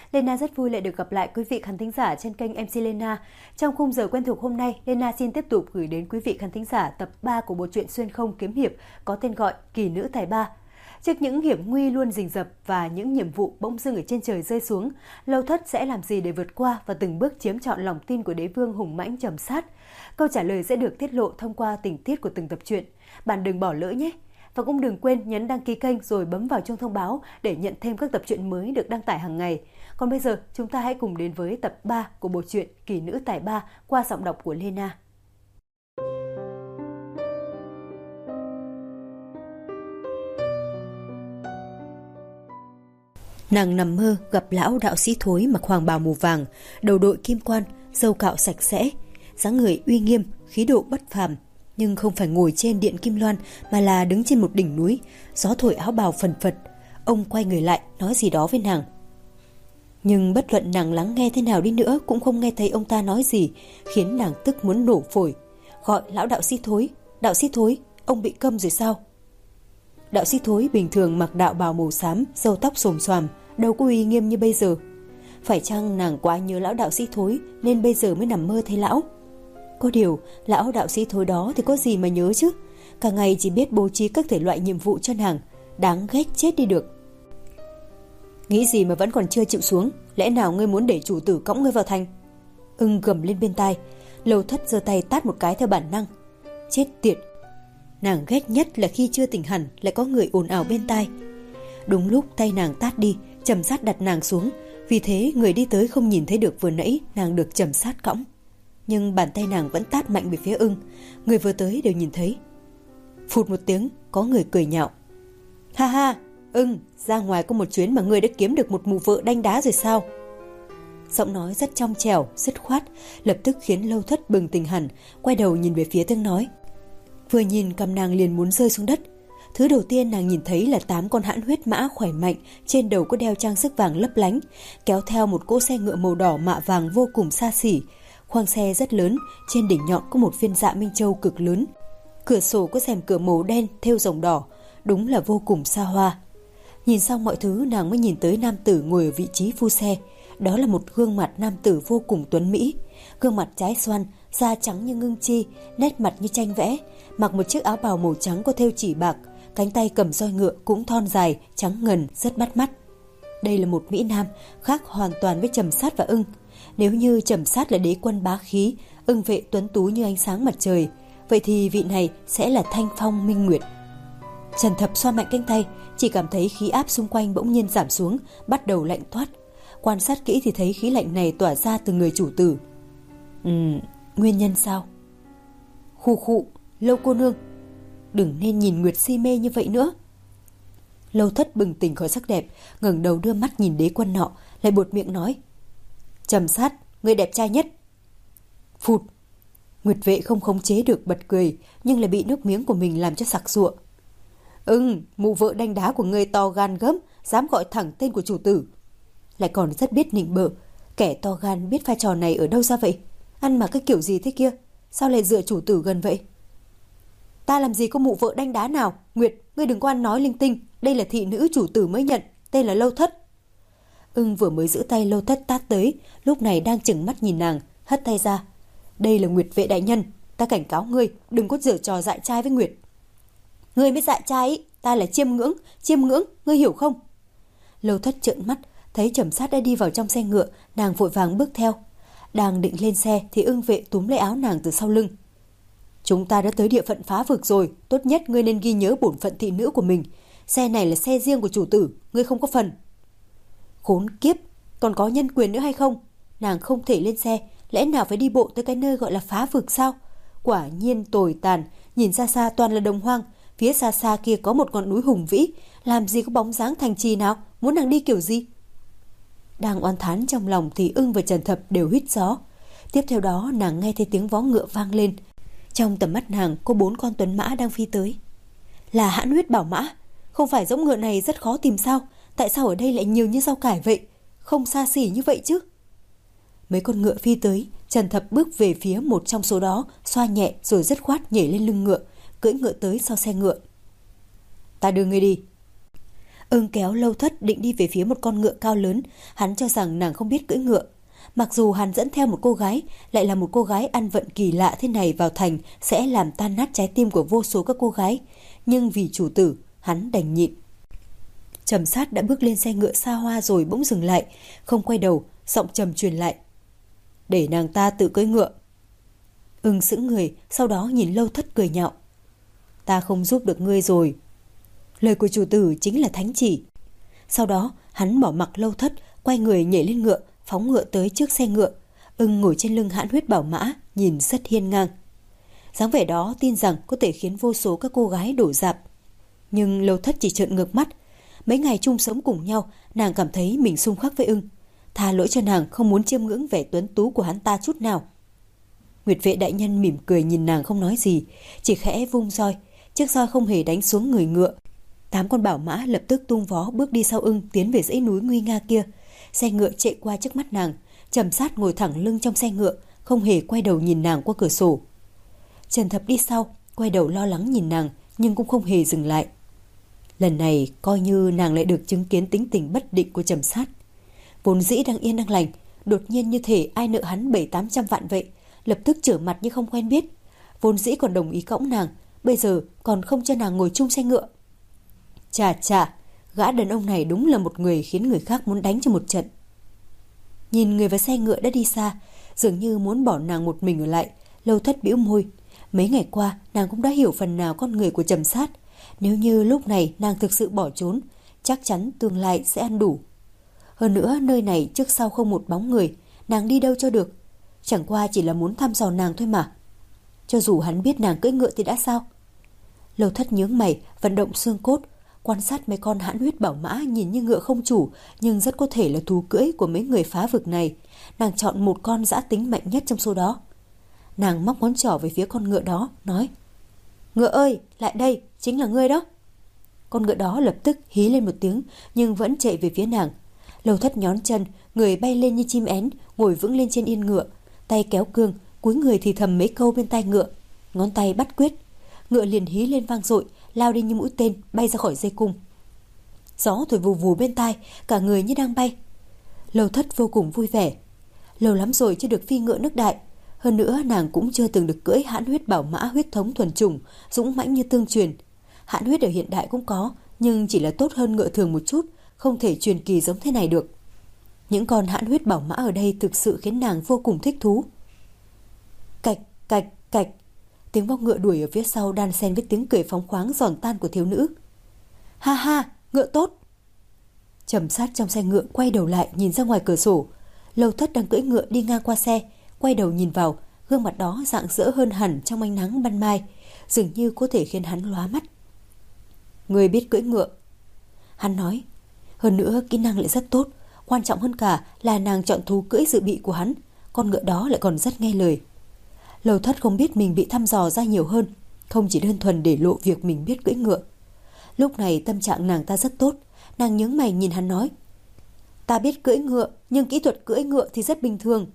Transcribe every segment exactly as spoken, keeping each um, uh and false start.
Lena rất vui lại được gặp lại quý vị khán thính giả trên kênh em xê Lena. Trong khung giờ quen thuộc hôm nay, Lena xin tiếp tục gửi đến quý vị khán thính giả tập ba của bộ truyện xuyên không kiếm hiệp có tên gọi Kỳ nữ tài ba. Trước những hiểm nguy luôn rình rập và những nhiệm vụ bỗng dưng ở trên trời rơi xuống, Lâu Thất sẽ làm gì để vượt qua và từng bước chiếm trọn lòng tin của đế vương hùng mãnh Trầm Sát? Câu trả lời sẽ được tiết lộ thông qua tình tiết của từng tập truyện. Bạn đừng bỏ lỡ nhé! Và cũng đừng quên nhấn đăng ký kênh rồi bấm vào chuông thông báo để nhận thêm các tập truyện mới được đăng tải hàng ngày. Còn bây giờ, chúng ta hãy cùng đến với tập ba của bộ truyện Kỳ nữ tài ba qua giọng đọc của Lena. Nàng nằm mơ gặp lão đạo sĩ Thối mặc hoàng bào màu vàng, đầu đội kim quan, râu cạo sạch sẽ, dáng người uy nghiêm, khí độ bất phàm. Nhưng không phải ngồi trên điện kim loan mà là đứng trên một đỉnh núi, gió thổi áo bào phần phật. Ông quay người lại nói gì đó với nàng. Nhưng bất luận nàng lắng nghe thế nào đi nữa cũng không nghe thấy ông ta nói gì, khiến nàng tức muốn nổ phổi. Gọi lão đạo sĩ Thối, đạo sĩ Thối, ông bị câm rồi sao? Đạo sĩ Thối bình thường mặc đạo bào màu xám, râu tóc xồm xoàm, đâu có uy nghiêm như bây giờ. Phải chăng nàng quá nhớ lão đạo sĩ Thối nên bây giờ mới nằm mơ thấy lão? Có điều, lão đạo sĩ Thối đó thì có gì mà nhớ chứ? Cả ngày chỉ biết bố trí các thể loại nhiệm vụ cho nàng, đáng ghét chết đi được. Nghĩ gì mà vẫn còn chưa chịu xuống? Lẽ nào ngươi muốn để chủ tử cõng ngươi vào thành? Ưng gầm lên bên tai. Lâu Thất giơ tay tát một cái theo bản năng. Chết tiệt! Nàng ghét nhất là khi chưa tỉnh hẳn lại có người ồn ào bên tai. Đúng lúc tay nàng tát đi, Trầm Sát đặt nàng xuống. Vì thế người đi tới không nhìn thấy được vừa nãy nàng được Trầm Sát cõng. Nhưng bàn tay nàng vẫn tát mạnh về phía Ưng. Người vừa tới đều nhìn thấy. Phụt một tiếng, có người cười nhạo. Ha ha, Ưng, ra ngoài có một chuyến mà ngươi đã kiếm được một mụ vợ đanh đá rồi sao? Giọng nói rất trong trẻo, dứt khoát, lập tức khiến Lâu Thất bừng tỉnh hẳn, quay đầu nhìn về phía tiếng nói. Vừa nhìn cằm nàng liền muốn rơi xuống đất. Thứ đầu tiên nàng nhìn thấy là tám con hãn huyết mã khỏe mạnh, trên đầu có đeo trang sức vàng lấp lánh, kéo theo một cỗ xe ngựa màu đỏ mạ vàng vô cùng xa xỉ. Khoang xe rất lớn, trên đỉnh nhọn có một viên dạ minh châu cực lớn. Cửa sổ có rèm cửa màu đen thêu rồng đỏ, đúng là vô cùng xa hoa. Nhìn xong mọi thứ nàng mới nhìn tới nam tử ngồi ở vị trí phu xe. Đó là một gương mặt nam tử vô cùng tuấn mỹ. Gương mặt trái xoan, da trắng như ngưng chi, nét mặt như tranh vẽ, mặc một chiếc áo bào màu trắng có thêu chỉ bạc, cánh tay cầm roi ngựa cũng thon dài, trắng ngần, rất bắt mắt. Đây là một mỹ nam, khác hoàn toàn với Trầm Sát và Ưng. Nếu như Trầm Sát là đế quân bá khí, Ưng Vệ tuấn tú như ánh sáng mặt trời, vậy thì vị này sẽ là Thanh Phong Minh Nguyệt. Trần Thập xoa mạnh cánh tay, chỉ cảm thấy khí áp xung quanh bỗng nhiên giảm xuống, bắt đầu lạnh toát. Quan sát kỹ thì thấy khí lạnh này tỏa ra từ người chủ tử. Ừm, nguyên nhân sao? Khụ khụ, Lâu cô nương, đừng nên nhìn Nguyệt si mê như vậy nữa. Lâu Thất bừng tỉnh khỏi sắc đẹp, ngẩng đầu đưa mắt nhìn đế quân nọ, lại buột miệng nói. Trầm Sát, người đẹp trai nhất. Phụt! Nguyệt Vệ không khống chế được bật cười, nhưng lại bị nước miếng của mình làm cho sặc sụa. Ưng, mụ vợ đanh đá của người to gan gớm, dám gọi thẳng tên của chủ tử. Lại còn rất biết nịnh bợ. Kẻ to gan biết vai trò này ở đâu ra vậy? Ăn mặc cái kiểu gì thế kia? Sao lại dựa chủ tử gần vậy? Ta làm gì có mụ vợ đanh đá nào? Nguyệt, ngươi đừng có ăn nói linh tinh. Đây là thị nữ chủ tử mới nhận, tên là Lâu Thất. Ưng vừa mới giữ tay Lâu Thất tát tới, lúc này đang chừng mắt nhìn nàng, hất tay ra. Đây là Nguyệt Vệ đại nhân, ta cảnh cáo ngươi, đừng có giở trò dại trai với Nguyệt. Ngươi mới dại trai ý, ta là chiêm ngưỡng, chiêm ngưỡng, ngươi hiểu không? Lâu Thất trợn mắt, thấy Trầm Sát đã đi vào trong xe ngựa, nàng vội vàng bước theo. Đang định lên xe thì Ưng Vệ túm lấy áo nàng từ sau lưng. Chúng ta đã tới địa phận phá vực rồi, tốt nhất ngươi nên ghi nhớ bổn phận thị nữ của mình. Xe này là xe riêng của chủ tử, ngươi không có phần. Khốn kiếp, còn có nhân quyền nữa hay không? Nàng không thể lên xe, lẽ nào phải đi bộ tới cái nơi gọi là phá vực sao? Quả nhiên tồi tàn, nhìn xa xa toàn là đồng hoang, phía xa xa kia có một ngọn núi hùng vĩ, làm gì có bóng dáng thành trì nào, muốn nàng đi kiểu gì? Đang oán thán trong lòng thì Ưng và Trần Thập đều hít gió. Tiếp theo đó nàng nghe thấy tiếng vó ngựa vang lên. Trong tầm mắt nàng có bốn con tuấn mã đang phi tới. Là hãn huyết bảo mã. Không phải giống ngựa này rất khó tìm sao? Tại sao ở đây lại nhiều như rau cải vậy? Không xa xỉ như vậy chứ? Mấy con ngựa phi tới, Trần Thập bước về phía một trong số đó, xoa nhẹ rồi dứt khoát nhảy lên lưng ngựa, cưỡi ngựa tới sau xe ngựa. Ta đưa ngươi đi. Ưng kéo Lâu Thất định đi về phía một con ngựa cao lớn, hắn cho rằng nàng không biết cưỡi ngựa. Mặc dù hắn dẫn theo một cô gái, lại là một cô gái ăn vận kỳ lạ thế này vào thành sẽ làm tan nát trái tim của vô số các cô gái, nhưng vì chủ tử, hắn đành nhịn. Trầm Sát đã bước lên xe ngựa xa hoa rồi bỗng dừng lại, không quay đầu, giọng trầm truyền lại: "Để nàng ta tự cưỡi ngựa." Ưng sững người, sau đó nhìn Lâu Thất cười nhạo: "Ta không giúp được ngươi rồi. Lời của chủ tử chính là thánh chỉ." Sau đó, hắn bỏ mặc Lâu Thất, quay người nhảy lên ngựa, phóng ngựa tới trước xe ngựa. Ưng ngồi trên lưng hãn huyết bảo mã, nhìn rất hiên ngang. Dáng vẻ đó tin rằng có thể khiến vô số các cô gái đổ dạp. Nhưng Lâu Thất chỉ trợn ngược mắt. Mấy ngày chung sống cùng nhau, nàng cảm thấy mình xung khắc với Ưng. Tha lỗi cho nàng không muốn chiêm ngưỡng vẻ tuấn tú của hắn ta chút nào. Nguyệt vệ đại nhân mỉm cười nhìn nàng không nói gì, chỉ khẽ vung roi. Chiếc roi không hề đánh xuống người ngựa. Tám con bảo mã lập tức tung vó bước đi sau Ưng tiến về dãy núi nguy nga kia. Xe ngựa chạy qua trước mắt nàng. Trầm Sát ngồi thẳng lưng trong xe ngựa, không hề quay đầu nhìn nàng qua cửa sổ. Trần Thập đi sau, quay đầu lo lắng nhìn nàng, nhưng cũng không hề dừng lại. Lần này coi như nàng lại được chứng kiến tính tình bất định của Trầm Sát. Vốn dĩ đang yên đang lành, đột nhiên như thể ai nợ hắn bảy tám trăm vạn vậy, lập tức trở mặt như không quen biết. Vốn dĩ còn đồng ý cõng nàng, bây giờ còn không cho nàng ngồi chung xe ngựa. Chà chà, gã đàn ông này đúng là một người khiến người khác muốn đánh cho một trận. Nhìn người và xe ngựa đã đi xa, dường như muốn bỏ nàng một mình ở lại. Lâu Thất bĩu môi. Mấy ngày qua nàng cũng đã hiểu phần nào con người của Trầm Sát. Nếu như lúc này nàng thực sự bỏ trốn, chắc chắn tương lai sẽ ăn đủ. Hơn nữa nơi này trước sau không một bóng người, nàng đi đâu cho được. Chẳng qua chỉ là muốn thăm dò nàng thôi mà. Cho dù hắn biết nàng cưỡi ngựa thì đã sao? Lâu Thất nhướng mày, vận động xương cốt, quan sát mấy con hãn huyết bảo mã nhìn như ngựa không chủ, nhưng rất có thể là thú cưỡi của mấy người phá vực này. Nàng chọn một con dã tính mạnh nhất trong số đó. Nàng móc ngón trỏ về phía con ngựa đó, nói: "Ngựa ơi, lại đây, chính là ngươi đó." Con ngựa đó lập tức hí lên một tiếng, nhưng vẫn chạy về phía nàng. Lâu Thất nhón chân, người bay lên như chim én, ngồi vững lên trên yên ngựa, tay kéo cương, cúi người thì thầm mấy câu bên tai ngựa, ngón tay bắt quyết. Ngựa liền hí lên vang dội, lao đi như mũi tên, bay ra khỏi dây cung. Gió thổi vù vù bên tai, cả người như đang bay. Lâu Thất vô cùng vui vẻ. Lâu lắm rồi chưa được phi ngựa nước đại, hơn nữa nàng cũng chưa từng được cưỡi hãn huyết bảo mã huyết thống thuần chủng, dũng mãnh như tương truyền. Hãn huyết ở hiện đại cũng có, nhưng chỉ là tốt hơn ngựa thường một chút, không thể truyền kỳ giống thế này được. Những con hãn huyết bảo mã ở đây thực sự khiến nàng vô cùng thích thú. Cạch, cạch, cạch. Tiếng vó ngựa đuổi ở phía sau đan xen với tiếng cười phóng khoáng giòn tan của thiếu nữ. Ha ha, ngựa tốt. Trầm Sát trong xe ngựa quay đầu lại nhìn ra ngoài cửa sổ. Lâu Thất đang cưỡi ngựa đi ngang qua xe, quay đầu nhìn vào, gương mặt đó rạng rỡ hơn hẳn trong ánh nắng ban mai, dường như có thể khiến hắn lóa mắt. Người biết cưỡi ngựa, hắn nói. Hơn nữa kỹ năng lại rất tốt, quan trọng hơn cả là nàng chọn thú cưỡi dự bị của hắn, con ngựa đó lại còn rất nghe lời. Lâu Thất không biết mình bị thăm dò ra nhiều hơn, không chỉ đơn thuần để lộ việc mình biết cưỡi ngựa. Lúc này tâm trạng nàng ta rất tốt, nàng nhướng mày nhìn hắn nói: Ta biết cưỡi ngựa, nhưng kỹ thuật cưỡi ngựa thì rất bình thường.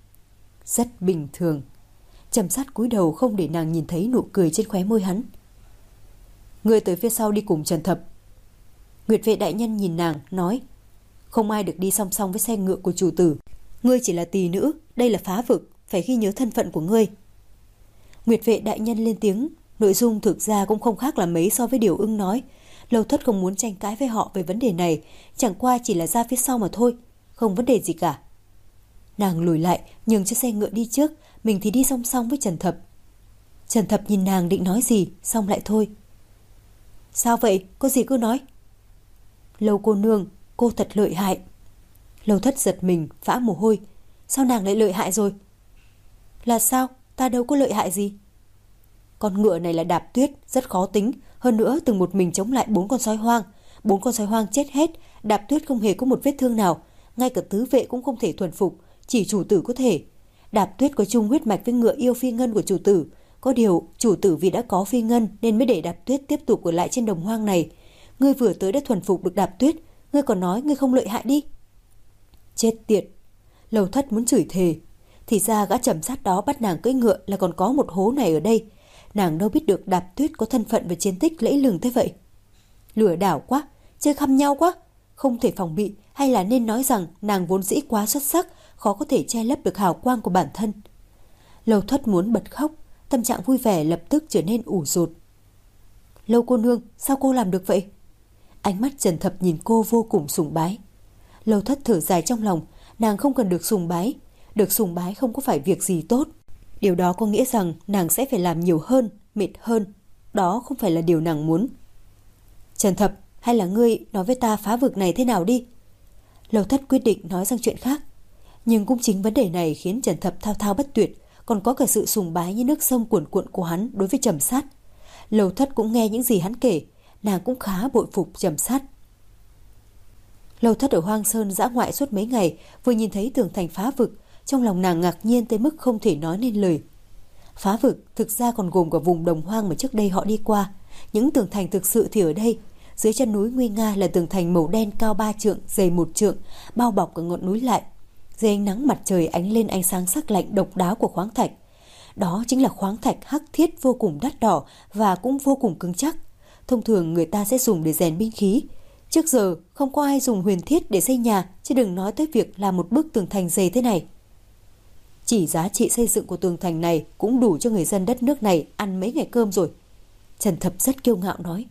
Rất bình thường. Trầm Sát cúi đầu không để nàng nhìn thấy nụ cười trên khóe môi hắn. Ngươi tới phía sau đi cùng Trần Thập. Nguyệt vệ đại nhân nhìn nàng, nói: Không ai được đi song song với xe ngựa của chủ tử. Ngươi chỉ là tỳ nữ, đây là phá vực, phải ghi nhớ thân phận của ngươi. Nguyệt vệ đại nhân lên tiếng, nội dung thực ra cũng không khác là mấy so với điều Ưng nói. Lâu Thất không muốn tranh cãi với họ về vấn đề này, chẳng qua chỉ là ra phía sau mà thôi, không vấn đề gì cả. Nàng lùi lại, nhường cho xe ngựa đi trước, mình thì đi song song với Trần Thập. Trần Thập nhìn nàng định nói gì, xong lại thôi. Sao vậy, có gì cứ nói. Lâu cô nương, cô thật lợi hại. Lâu Thất giật mình, vã mồ hôi. Sao nàng lại lợi hại rồi? Là sao, ta đâu có lợi hại gì. Con ngựa này là Đạp Tuyết, rất khó tính, hơn nữa từng một mình chống lại bốn con sói hoang. Bốn con sói hoang chết hết, Đạp Tuyết không hề có một vết thương nào, ngay cả tứ vệ cũng không thể thuần phục, chỉ chủ tử có thể. Đạp Tuyết có chung huyết mạch với ngựa yêu phi ngân của chủ tử, có điều chủ tử vì đã có phi ngân nên mới để Đạp Tuyết tiếp tục ở lại trên đồng hoang này. Ngươi vừa tới đã thuần phục được Đạp Tuyết, ngươi còn nói ngươi không lợi hại đi. Chết tiệt. Lâu Thất muốn chửi thề. Thì ra gã Trầm Sát đó bắt nàng cưỡi ngựa là còn có một hố này ở đây. Nàng đâu biết được Đạp Tuyết có thân phận và chiến tích lẫy lừng thế vậy. Lừa đảo quá, chơi khăm nhau quá, không thể phòng bị, hay là nên nói rằng nàng vốn dĩ quá xuất sắc, khó có thể che lấp được hào quang của bản thân. Lâu Thất muốn bật khóc, tâm trạng vui vẻ lập tức trở nên ủ rột. Lâu cô nương, sao cô làm được vậy? Ánh mắt Trần Thập nhìn cô vô cùng sùng bái. Lâu Thất thở dài trong lòng, nàng không cần được sùng bái. Được sùng bái không có phải việc gì tốt. Điều đó có nghĩa rằng nàng sẽ phải làm nhiều hơn, mệt hơn. Đó không phải là điều nàng muốn. Trần Thập, hay là ngươi nói với ta phá vực này thế nào đi? Lâu Thất quyết định nói sang chuyện khác. Nhưng cũng chính vấn đề này khiến Trần Thập thao thao bất tuyệt, còn có cả sự sùng bái như nước sông cuồn cuộn của hắn đối với Trầm Sát. Lâu Thất cũng nghe những gì hắn kể, nàng cũng khá bội phục Trầm Sát. Lâu Thất ở Hoang Sơn dã ngoại suốt mấy ngày, vừa nhìn thấy tường thành phá vực, trong lòng nàng ngạc nhiên tới mức không thể nói nên lời. Phá vực thực ra còn gồm cả vùng đồng hoang mà trước đây họ đi qua. Những tường thành thực sự thì ở đây. Dưới chân núi nguy nga là tường thành màu đen cao ba trượng, dày một trượng, bao bọc cả ngọn núi lại. Dưới ánh nắng mặt trời ánh lên ánh sáng sắc lạnh độc đáo của khoáng thạch. Đó chính là khoáng thạch hắc thiết vô cùng đắt đỏ và cũng vô cùng cứng chắc. Thông thường người ta sẽ dùng để rèn binh khí. Trước giờ không có ai dùng huyền thiết để xây nhà, chứ đừng nói tới việc làm một bức tường thành dày thế này. Chỉ giá trị xây dựng của tường thành này cũng đủ cho người dân đất nước này ăn mấy ngày cơm rồi. Trần Thập rất kiêu ngạo nói.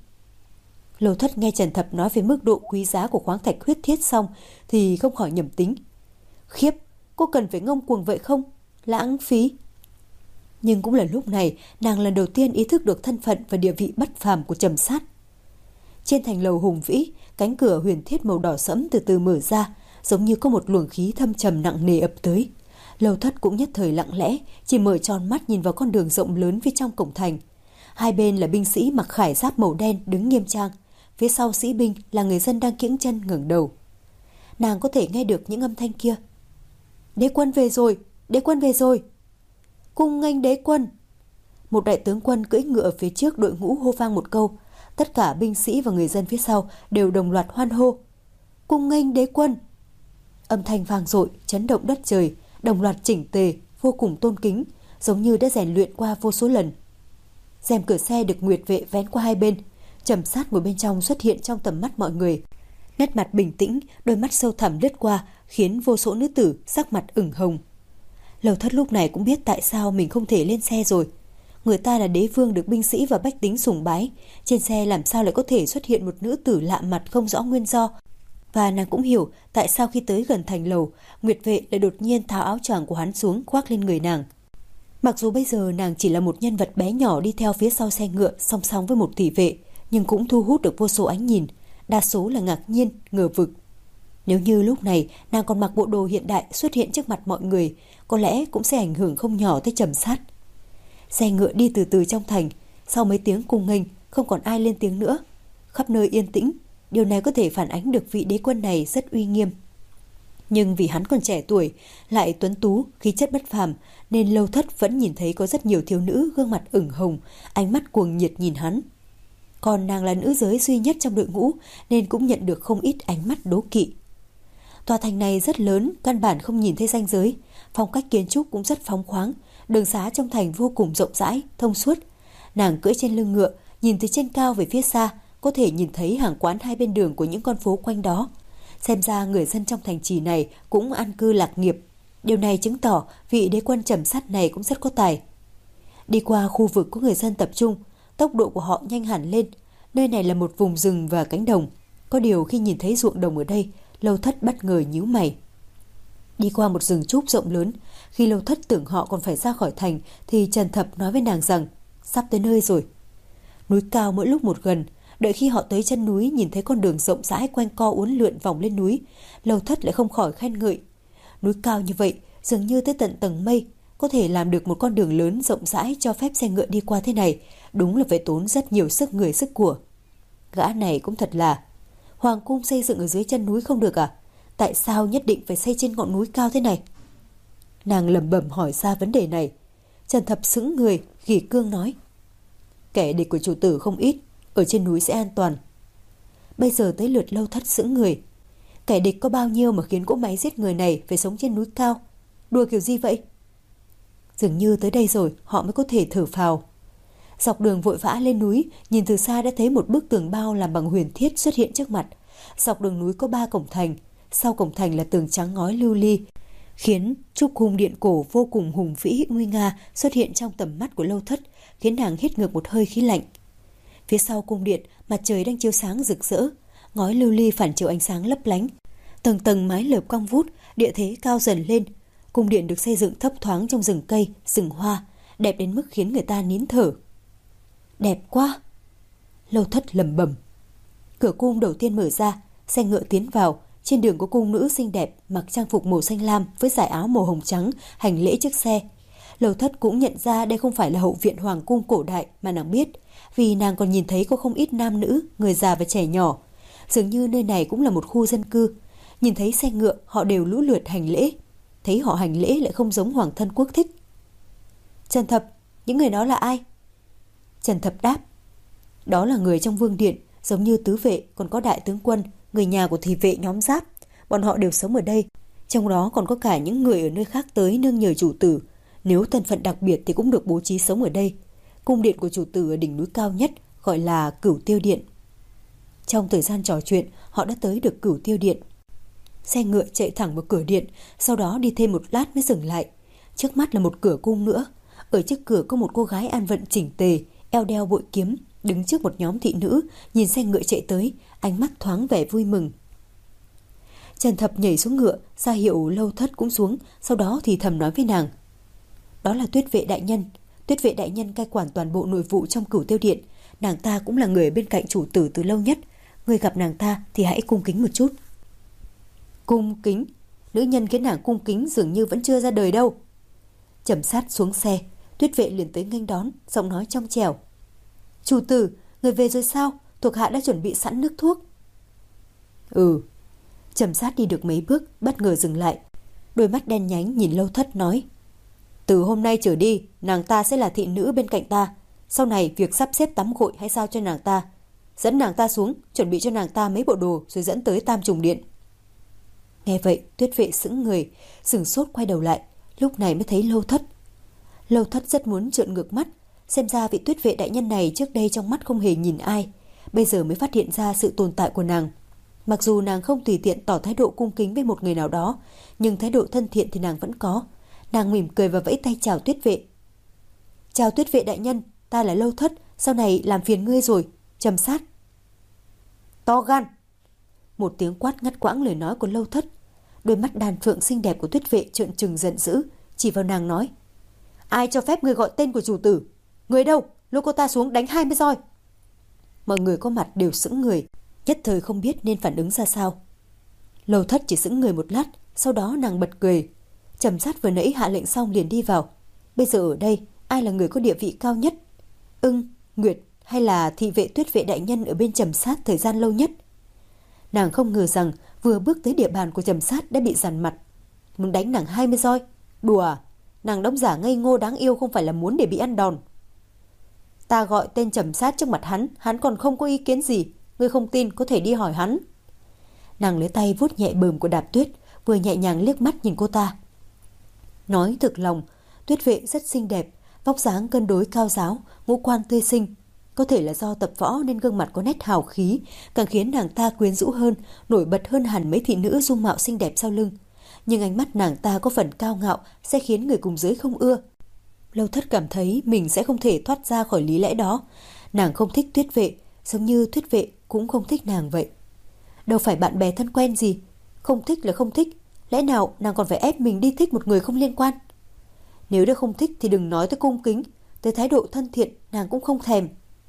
Lâu Thất nghe Trần Thập nói về mức độ quý giá của khoáng thạch huyết thiết xong thì không khỏi nhầm tính. Khiếp, cô cần phải ngông cuồng vậy không? Lãng phí. Nhưng cũng là lúc này nàng lần đầu tiên ý thức được thân phận và địa vị bất phàm của Trầm Sát. Trên thành lầu hùng vĩ, cánh cửa huyền thiết màu đỏ sẫm từ từ mở ra, giống như có một luồng khí thâm trầm nặng nề ập tới. Lâu Thất cũng nhất thời lặng lẽ, chỉ mở tròn mắt nhìn vào con đường rộng lớn phía trong cổng thành. Hai bên là binh sĩ mặc khải giáp màu đen đứng nghiêm trang, phía sau sĩ binh là người dân đang kiễng chân ngẩng đầu. Nàng có thể nghe được những âm thanh kia. Đế quân về rồi, đế quân về rồi. Cung nghênh đế quân. Một đại tướng quân cưỡi ngựa ở phía trước đội ngũ hô vang một câu. Tất cả binh sĩ và người dân phía sau đều đồng loạt hoan hô. Cung nghênh đế quân. Âm thanh vang dội, chấn động đất trời, đồng loạt chỉnh tề, vô cùng tôn kính, giống như đã rèn luyện qua vô số lần. Rèm cửa xe được nguyệt vệ vén qua hai bên, Trầm Sát ngồi bên trong xuất hiện trong tầm mắt mọi người. Nét mặt bình tĩnh, đôi mắt sâu thẳm lướt qua, khiến vô số nữ tử sắc mặt ửng hồng. Lâu Thất lúc này cũng biết tại sao mình không thể lên xe rồi. Người ta là đế vương được binh sĩ và bách tính sùng bái, trên xe làm sao lại có thể xuất hiện một nữ tử lạ mặt không rõ nguyên do. Và nàng cũng hiểu tại sao khi tới gần thành lầu, nguyệt vệ lại đột nhiên tháo áo choàng của hắn xuống khoác lên người nàng. Mặc dù bây giờ nàng chỉ là một nhân vật bé nhỏ đi theo phía sau xe ngựa song song với một thị vệ, nhưng cũng thu hút được vô số ánh nhìn, đa số là ngạc nhiên, ngờ vực. Nếu như lúc này nàng còn mặc bộ đồ hiện đại xuất hiện trước mặt mọi người, có lẽ cũng sẽ ảnh hưởng không nhỏ tới Trầm Sát. Xe ngựa đi từ từ trong thành, sau mấy tiếng cung nghênh, không còn ai lên tiếng nữa. Khắp nơi yên tĩnh, điều này có thể phản ánh được vị đế quân này rất uy nghiêm. Nhưng vì hắn còn trẻ tuổi, lại tuấn tú, khí chất bất phàm, nên Lâu Thất vẫn nhìn thấy có rất nhiều thiếu nữ gương mặt ửng hồng, ánh mắt cuồng nhiệt nhìn hắn. Còn nàng là nữ giới duy nhất trong đội ngũ, nên cũng nhận được không ít ánh mắt đố kỵ. Tòa thành này rất lớn, căn bản không nhìn thấy ranh giới, phong cách kiến trúc cũng rất phóng khoáng, đường xá trong thành vô cùng rộng rãi, thông suốt. Nàng cưỡi trên lưng ngựa, nhìn từ trên cao về phía xa, có thể nhìn thấy hàng quán hai bên đường của những con phố quanh đó. Xem ra người dân trong thành trì này cũng an cư lạc nghiệp. Điều này chứng tỏ vị đế quân Trầm Sát này cũng rất có tài. Đi qua khu vực có người dân tập trung, tốc độ của họ nhanh hẳn lên. Nơi này là một vùng rừng và cánh đồng. Có điều khi nhìn thấy ruộng đồng ở đây, Lâu Thất bất ngờ nhíu mày. Đi qua một rừng trúc rộng lớn, khi Lâu Thất tưởng họ còn phải ra khỏi thành thì Trần Thập nói với nàng rằng sắp tới nơi rồi. Núi cao mỗi lúc một gần, đợi khi họ tới chân núi nhìn thấy con đường rộng rãi quanh co uốn lượn vòng lên núi, Lâu Thất lại không khỏi khen ngợi. Núi cao như vậy, dường như tới tận tầng mây, có thể làm được một con đường lớn rộng rãi cho phép xe ngựa đi qua thế này, đúng là phải tốn rất nhiều sức người sức của. Gã này cũng thật là, hoàng cung xây dựng ở dưới chân núi không được à? Tại sao nhất định phải xây trên ngọn núi cao thế này? Nàng lẩm bẩm hỏi ra vấn đề này. Trần Thập sững người, gỉ cương nói. Kẻ địch của chủ tử không ít, ở trên núi sẽ an toàn. Bây giờ tới lượt Lâu Thất sững người. Kẻ địch có bao nhiêu mà khiến cỗ máy giết người này phải sống trên núi cao? Đùa kiểu gì vậy? Dường như tới đây rồi họ mới có thể thở phào. Dọc đường vội vã lên núi, nhìn từ xa đã thấy một bức tường bao làm bằng huyền thiết xuất hiện trước mặt. Dọc đường núi có ba cổng thành, sau cổng thành là tường trắng ngói lưu ly, khiến trúc cung điện cổ vô cùng hùng vĩ nguy nga xuất hiện trong tầm mắt của Lâu Thất, khiến nàng hít ngược một hơi khí lạnh. Phía sau cung điện, mặt trời đang chiếu sáng rực rỡ, ngói lưu ly phản chiếu ánh sáng lấp lánh, tầng tầng mái lợp cong vút, địa thế cao dần lên. Cung điện được xây dựng thấp thoáng trong rừng cây, rừng hoa, đẹp đến mức khiến người ta nín thở. Đẹp quá! Lâu Thất lẩm bẩm. Cửa cung đầu tiên mở ra, xe ngựa tiến vào. Trên đường có cung nữ xinh đẹp mặc trang phục màu xanh lam với dải áo màu hồng trắng hành lễ trước xe. Lâu Thất cũng nhận ra đây không phải là hậu viện hoàng cung cổ đại mà nàng biết, vì nàng còn nhìn thấy có không ít nam nữ, người già và trẻ nhỏ. Dường như nơi này cũng là một khu dân cư. Nhìn thấy xe ngựa, họ đều lũ lượt hành lễ. Thấy họ hành lễ lại không giống hoàng thân quốc thích. Trần Thập, những người đó là ai? Trần Thập đáp. Đó là người trong vương điện, giống như tứ vệ, còn có đại tướng quân, người nhà của thị vệ nhóm Giáp. Bọn họ đều sống ở đây. Trong đó còn có cả những người ở nơi khác tới nương nhờ chủ tử. Nếu thân phận đặc biệt thì cũng được bố trí sống ở đây. Cung điện của chủ tử ở đỉnh núi cao nhất, gọi là Cửu Tiêu Điện. Trong thời gian trò chuyện, họ đã tới được Cửu Tiêu Điện. Xe ngựa chạy thẳng vào cửa điện, sau đó đi thêm một lát mới dừng lại. Trước mắt là một cửa cung nữa. Ở trước cửa có một cô gái ăn vận chỉnh tề, eo đeo bội kiếm, đứng trước một nhóm thị nữ, nhìn xe ngựa chạy tới, ánh mắt thoáng vẻ vui mừng. Trần Thập nhảy xuống ngựa, ra hiệu Lâu Thất cũng xuống, sau đó thì thầm nói với nàng. Đó là Tuyết vệ đại nhân. Tuyết vệ đại nhân cai quản toàn bộ nội vụ trong Cửu Tiêu Điện. Nàng ta cũng là người bên cạnh chủ tử từ lâu nhất. Người gặp nàng ta thì hãy cung kính một chút. Cung kính? Nữ nhân khiến nàng cung kính dường như vẫn chưa ra đời đâu. Trầm Sát xuống xe, Tuyết vệ liền tới nghênh đón, giọng nói trong trẻo. Chủ tử, người về rồi sao? Thuộc hạ đã chuẩn bị sẵn nước thuốc. Ừ. Trầm Sát đi được mấy bước, bất ngờ dừng lại. Đôi mắt đen nhánh nhìn Lâu Thất nói. Từ hôm nay trở đi, nàng ta sẽ là thị nữ bên cạnh ta. Sau này việc sắp xếp tắm gội hãy giao cho nàng ta. Dẫn nàng ta xuống, chuẩn bị cho nàng ta mấy bộ đồ rồi dẫn tới Tam Trùng Điện. Nghe vậy, Tuyết vệ sững người, sửng sốt quay đầu lại, lúc này mới thấy Lâu Thất. Lâu Thất rất muốn trợn ngược mắt, xem ra vị Tuyết vệ đại nhân này trước đây trong mắt không hề nhìn ai, bây giờ mới phát hiện ra sự tồn tại của nàng. Mặc dù nàng không tùy tiện tỏ thái độ cung kính với một người nào đó, nhưng thái độ thân thiện thì nàng vẫn có. Nàng mỉm cười và vẫy tay chào Tuyết vệ. Chào Tuyết vệ đại nhân, ta là Lâu Thất, sau này làm phiền ngươi rồi. Trầm Sát. To gan! Một tiếng quát ngắt quãng lời nói của Lâu Thất. Đôi mắt đàn phượng xinh đẹp của Tuyết vệ trợn trừng giận dữ, chỉ vào nàng nói. Ai cho phép ngươi gọi tên của chủ tử? Người đâu? Lôi cô ta xuống đánh hai mươi roi. Mọi người có mặt đều sững người, nhất thời không biết nên phản ứng ra sao. Lâu Thất chỉ sững người một lát, sau đó nàng bật cười. Trầm Sát vừa nãy hạ lệnh xong liền đi vào. Bây giờ ở đây, ai là người có địa vị cao nhất? Ưng, Nguyệt hay là thị vệ Tuyết vệ đại nhân ở bên Trầm Sát thời gian lâu nhất? Nàng không ngờ rằng vừa bước tới địa bàn của Trầm Sát đã bị dằn mặt. Muốn đánh nàng hai mươi roi? Đùa à? Nàng đóng giả ngây ngô đáng yêu không phải là muốn để bị ăn đòn. Ta gọi tên Trầm Sát trước mặt hắn, hắn còn không có ý kiến gì. Ngươi không tin có thể đi hỏi hắn. Nàng lấy tay vuốt nhẹ bờm của Đạp Tuyết, vừa nhẹ nhàng liếc mắt nhìn cô ta. Nói thực lòng, Tuyết vệ rất xinh đẹp, vóc dáng cân đối cao ráo, ngũ quan tươi xinh. Có thể là do tập võ nên gương mặt có nét hào khí, càng khiến nàng ta quyến rũ hơn, nổi bật hơn hẳn mấy thị nữ dung mạo xinh đẹp sau lưng. Nhưng ánh mắt nàng ta có phần cao ngạo sẽ khiến người cùng giới không ưa. Lâu Thất cảm thấy mình sẽ không thể thoát ra khỏi lý lẽ đó. Nàng không thích Tuyết vệ, giống như Tuyết vệ cũng không thích nàng vậy. Đâu phải bạn bè thân quen gì. Không thích là không thích. Lẽ nào nàng còn phải ép mình đi thích một người không liên quan? Nếu đã không thích thì đừng nói tới cung kính, tới thái độ thân thiện nàng cũng không thèm.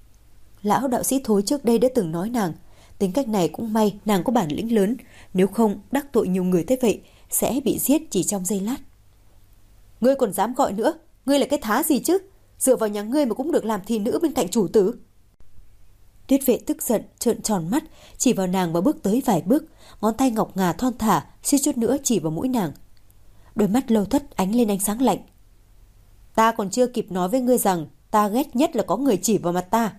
Lão đạo sĩ Thối trước đây đã từng nói nàng, tính cách này cũng may nàng có bản lĩnh lớn, nếu không đắc tội nhiều người thế vậy sẽ bị giết chỉ trong giây lát. Ngươi còn dám gọi nữa? Ngươi là cái thá gì chứ? Dựa vào nhà ngươi mà cũng được làm thị nữ bên cạnh chủ tử. Tuyết vệ tức giận trợn tròn mắt, chỉ vào nàng mà bước tới vài bước, ngón tay ngọc ngà thon thả suýt chút nữa chỉ vào mũi nàng. Đôi mắt Lâu Thất ánh lên ánh sáng lạnh. Ta còn chưa kịp nói với ngươi rằng ta ghét nhất là có người chỉ vào mặt ta.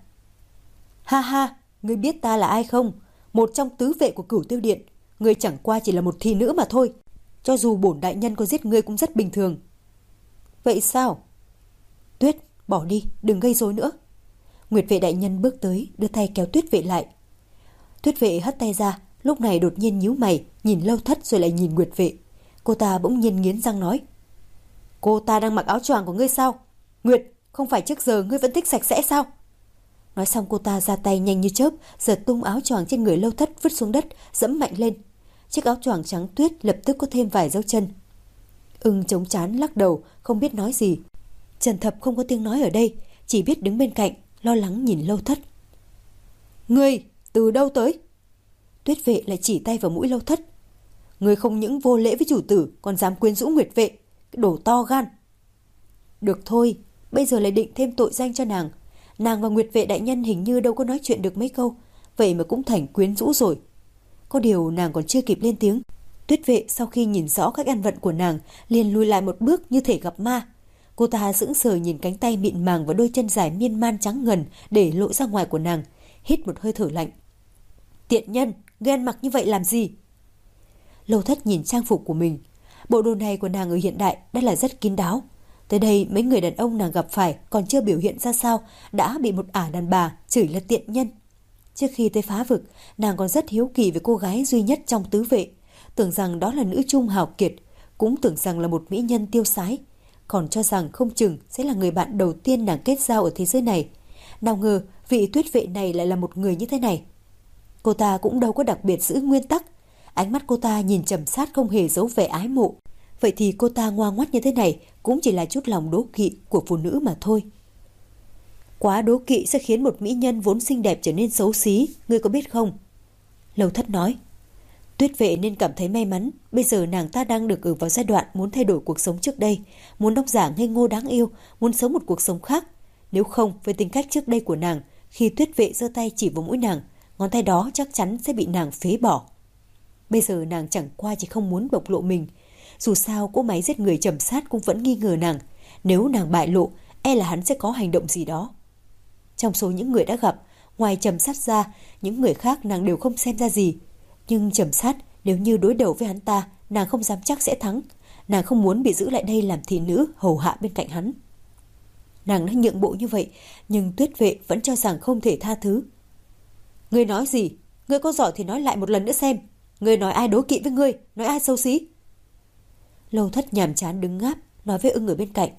Ha ha, ngươi biết ta là ai không? Một trong tứ vệ của Cửu Tiêu Điện. Ngươi chẳng qua chỉ là một thị nữ mà thôi. Cho dù bổn đại nhân có giết ngươi cũng rất bình thường. Vậy sao? Tuyết, bỏ đi, đừng gây rối nữa. Nguyệt vệ đại nhân bước tới, đưa tay kéo Tuyết vệ lại. Tuyết vệ hất tay ra, lúc này đột nhiên nhíu mày, nhìn Lâu Thất rồi lại nhìn Nguyệt Vệ. Cô ta bỗng nhiên nghiến răng nói: Cô ta đang mặc áo choàng của ngươi sao? Nguyệt, không phải trước giờ ngươi vẫn thích sạch sẽ sao? Nói xong cô ta ra tay nhanh như chớp, giật tung áo choàng trên người Lâu Thất vứt xuống đất, dẫm mạnh lên. Chiếc áo choàng trắng tuyết lập tức có thêm vài dấu chân. Ưng chống trán lắc đầu, không biết nói gì. Trần Thập không có tiếng nói ở đây, chỉ biết đứng bên cạnh, lo lắng nhìn Lâu Thất. Ngươi, từ đâu tới? Tuyết Vệ lại chỉ tay vào mũi Lâu Thất. Ngươi không những vô lễ với chủ tử, còn dám quyến rũ Nguyệt Vệ, cái đồ to gan. Được thôi, bây giờ lại định thêm tội danh cho nàng. Nàng và Nguyệt Vệ đại nhân hình như đâu có nói chuyện được mấy câu, vậy mà cũng thành quyến rũ rồi. Có điều nàng còn chưa kịp lên tiếng, Tuyết Vệ sau khi nhìn rõ cách ăn vận của nàng liền lùi lại một bước như thể gặp ma. Cô ta sững sờ nhìn cánh tay mịn màng và đôi chân dài miên man trắng ngần để lộ ra ngoài của nàng, hít một hơi thở lạnh. Tiện nhân, ngươi ăn mặc như vậy làm gì? Lâu Thất nhìn trang phục của mình. Bộ đồ này của nàng ở hiện đại đã là rất kín đáo. Tới đây mấy người đàn ông nàng gặp phải còn chưa biểu hiện ra sao đã bị một ả đàn bà chửi là tiện nhân. Trước khi tới phá vực, nàng còn rất hiếu kỳ với cô gái duy nhất trong tứ vệ, tưởng rằng đó là nữ trung hào kiệt, cũng tưởng rằng là một mỹ nhân tiêu sái, còn cho rằng không chừng sẽ là người bạn đầu tiên nàng kết giao ở thế giới này. Nào ngờ vị Tuyết Vệ này lại là một người như thế này. Cô ta cũng đâu có đặc biệt giữ nguyên tắc, ánh mắt cô ta nhìn trầm sát không hề giấu vẻ ái mộ. Vậy thì cô ta ngoan ngoắt như thế này cũng chỉ là chút lòng đố kỵ của phụ nữ mà thôi. Quá đố kỵ sẽ khiến một mỹ nhân vốn xinh đẹp trở nên xấu xí, ngươi có biết không? Lâu Thất nói. Tuyết Vệ nên cảm thấy may mắn, bây giờ nàng ta đang được ở vào giai đoạn muốn thay đổi cuộc sống trước đây, muốn đóng giả ngây ngô đáng yêu, muốn sống một cuộc sống khác. Nếu không, với tính cách trước đây của nàng, khi Tuyết Vệ giơ tay chỉ vào mũi nàng, ngón tay đó chắc chắn sẽ bị nàng phế bỏ. Bây giờ nàng chẳng qua chỉ không muốn bộc lộ mình. Dù sao cỗ máy giết người Trầm Sát cũng vẫn nghi ngờ nàng. Nếu nàng bại lộ, e là hắn sẽ có hành động gì đó. Trong số những người đã gặp, ngoài Trầm Sát ra, những người khác nàng đều không xem ra gì. Nhưng Trầm Sát, nếu như đối đầu với hắn ta, nàng không dám chắc sẽ thắng. Nàng không muốn bị giữ lại đây làm thị nữ hầu hạ bên cạnh hắn. Nàng đã nhượng bộ như vậy, nhưng Tuyết Vệ vẫn cho rằng không thể tha thứ. Ngươi nói gì? Ngươi có giỏi thì nói lại một lần nữa xem. Ngươi nói ai đố kỵ với ngươi, nói ai xấu xí? Lâu Thất nhàm chán đứng ngáp, nói với Ưng ở bên cạnh.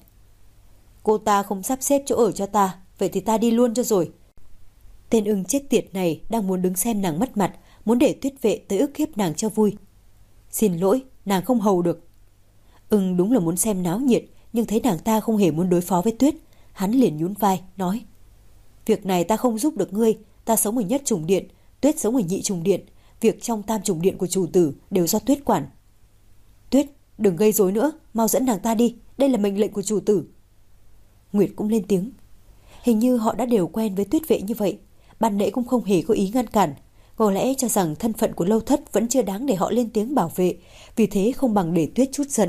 Cô ta không sắp xếp chỗ ở cho ta, vậy thì ta đi luôn cho rồi. Tên Ưng chết tiệt này đang muốn đứng xem nàng mất mặt, muốn để Tuyết Vệ tới ức hiếp nàng cho vui. Xin lỗi, nàng không hầu được. Ưng đúng là muốn xem náo nhiệt, nhưng thấy nàng ta không hề muốn đối phó với Tuyết, hắn liền nhún vai, nói. Việc này ta không giúp được ngươi, ta sống ở nhất trùng điện, Tuyết sống ở nhị trùng điện, việc trong tam trùng điện của chủ tử đều do Tuyết quản. Tuyết, đừng gây rối nữa, mau dẫn nàng ta đi, đây là mệnh lệnh của chủ tử. Nguyệt cũng lên tiếng. Hình như họ đã đều quen với Tuyết Vệ như vậy, ban nãy cũng không hề có ý ngăn cản, có lẽ cho rằng thân phận của Lâu Thất vẫn chưa đáng để họ lên tiếng bảo vệ, vì thế không bằng để Tuyết chút giận.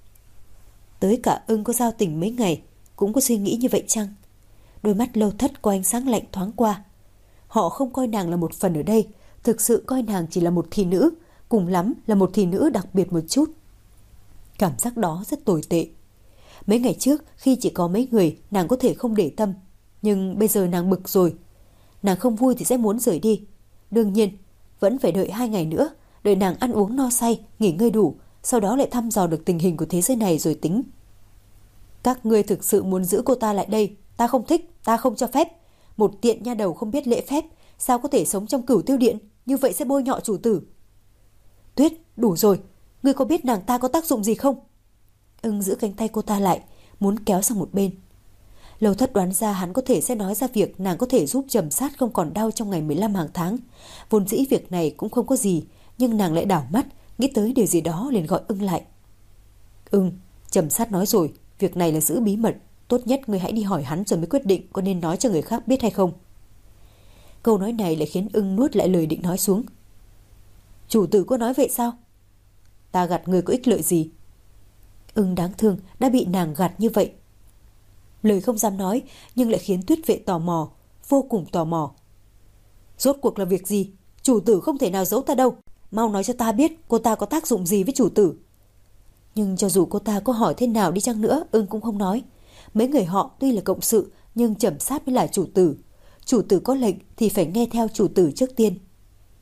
Tới cả Ưng có giao tình mấy ngày cũng có suy nghĩ như vậy chăng? Đôi mắt Lâu Thất có ánh sáng lạnh thoáng qua. Họ không coi nàng là một phần ở đây, thực sự coi nàng chỉ là một thị nữ, cùng lắm là một thị nữ đặc biệt một chút. Cảm giác đó rất tồi tệ. Mấy ngày trước khi chỉ có mấy người nàng có thể không để tâm, nhưng bây giờ nàng bực rồi. Nàng không vui thì sẽ muốn rời đi. Đương nhiên vẫn phải đợi hai ngày nữa, đợi nàng ăn uống no say, nghỉ ngơi đủ, sau đó lại thăm dò được tình hình của thế giới này rồi tính. Các ngươi thực sự muốn giữ cô ta lại đây, ta không thích, ta không cho phép. Một tiện nha đầu không biết lễ phép, sao có thể sống trong Cửu Tiêu Điện, như vậy sẽ bôi nhọ chủ tử. Tuyết, đủ rồi, ngươi có biết nàng ta có tác dụng gì không? Ưng giữ cánh tay cô ta lại, muốn kéo sang một bên. Lâu Thất đoán ra hắn có thể sẽ nói ra việc nàng có thể giúp Trầm Sát không còn đau trong ngày mười lăm hàng tháng. Vốn dĩ việc này cũng không có gì, nhưng nàng lại đảo mắt, nghĩ tới điều gì đó liền gọi Ưng lại. Ưng, Trầm Sát nói rồi, việc này là giữ bí mật, tốt nhất ngươi hãy đi hỏi hắn rồi mới quyết định có nên nói cho người khác biết hay không. Câu nói này lại khiến Ưng nuốt lại lời định nói xuống. Chủ tử có nói vậy sao? Ta gạt người có ích lợi gì? Ưng đáng thương đã bị nàng gạt như vậy. Lời không dám nói nhưng lại khiến Tuyết Vệ tò mò, vô cùng tò mò. Rốt cuộc là việc gì? Chủ tử không thể nào giấu ta đâu. Mau nói cho ta biết cô ta có tác dụng gì với chủ tử. Nhưng cho dù cô ta có hỏi thế nào đi chăng nữa, Ưng cũng không nói. Mấy người họ tuy là cộng sự, nhưng Trầm Sát mới là chủ tử. Chủ tử có lệnh thì phải nghe theo chủ tử trước tiên.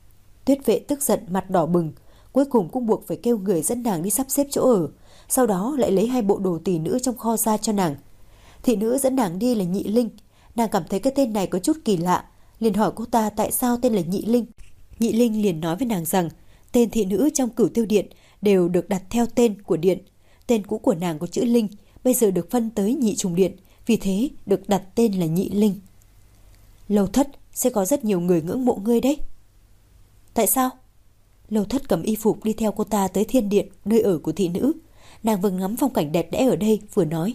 Tuyết vệ tức giận mặt đỏ bừng, cuối cùng cũng buộc phải kêu người dẫn nàng đi sắp xếp chỗ ở, sau đó lại lấy hai bộ đồ tỷ nữ trong kho ra cho nàng. Thị nữ dẫn nàng đi là Nhị Linh, nàng cảm thấy cái tên này có chút kỳ lạ, liền hỏi cô ta tại sao tên là Nhị Linh. Nhị Linh liền nói với nàng rằng tên thị nữ trong Cửu Tiêu Điện đều được đặt theo tên của điện. Tên cũ của nàng có chữ Linh, bây giờ được phân tới Nhị Trùng Điện, vì thế được đặt tên là Nhị Linh. Lâu Thất, sẽ có rất nhiều người ngưỡng mộ ngươi đấy. Tại sao? Lâu Thất cầm y phục đi theo cô ta tới thiên điện, nơi ở của thị nữ. Nàng vừa ngắm phong cảnh đẹp đẽ ở đây vừa nói.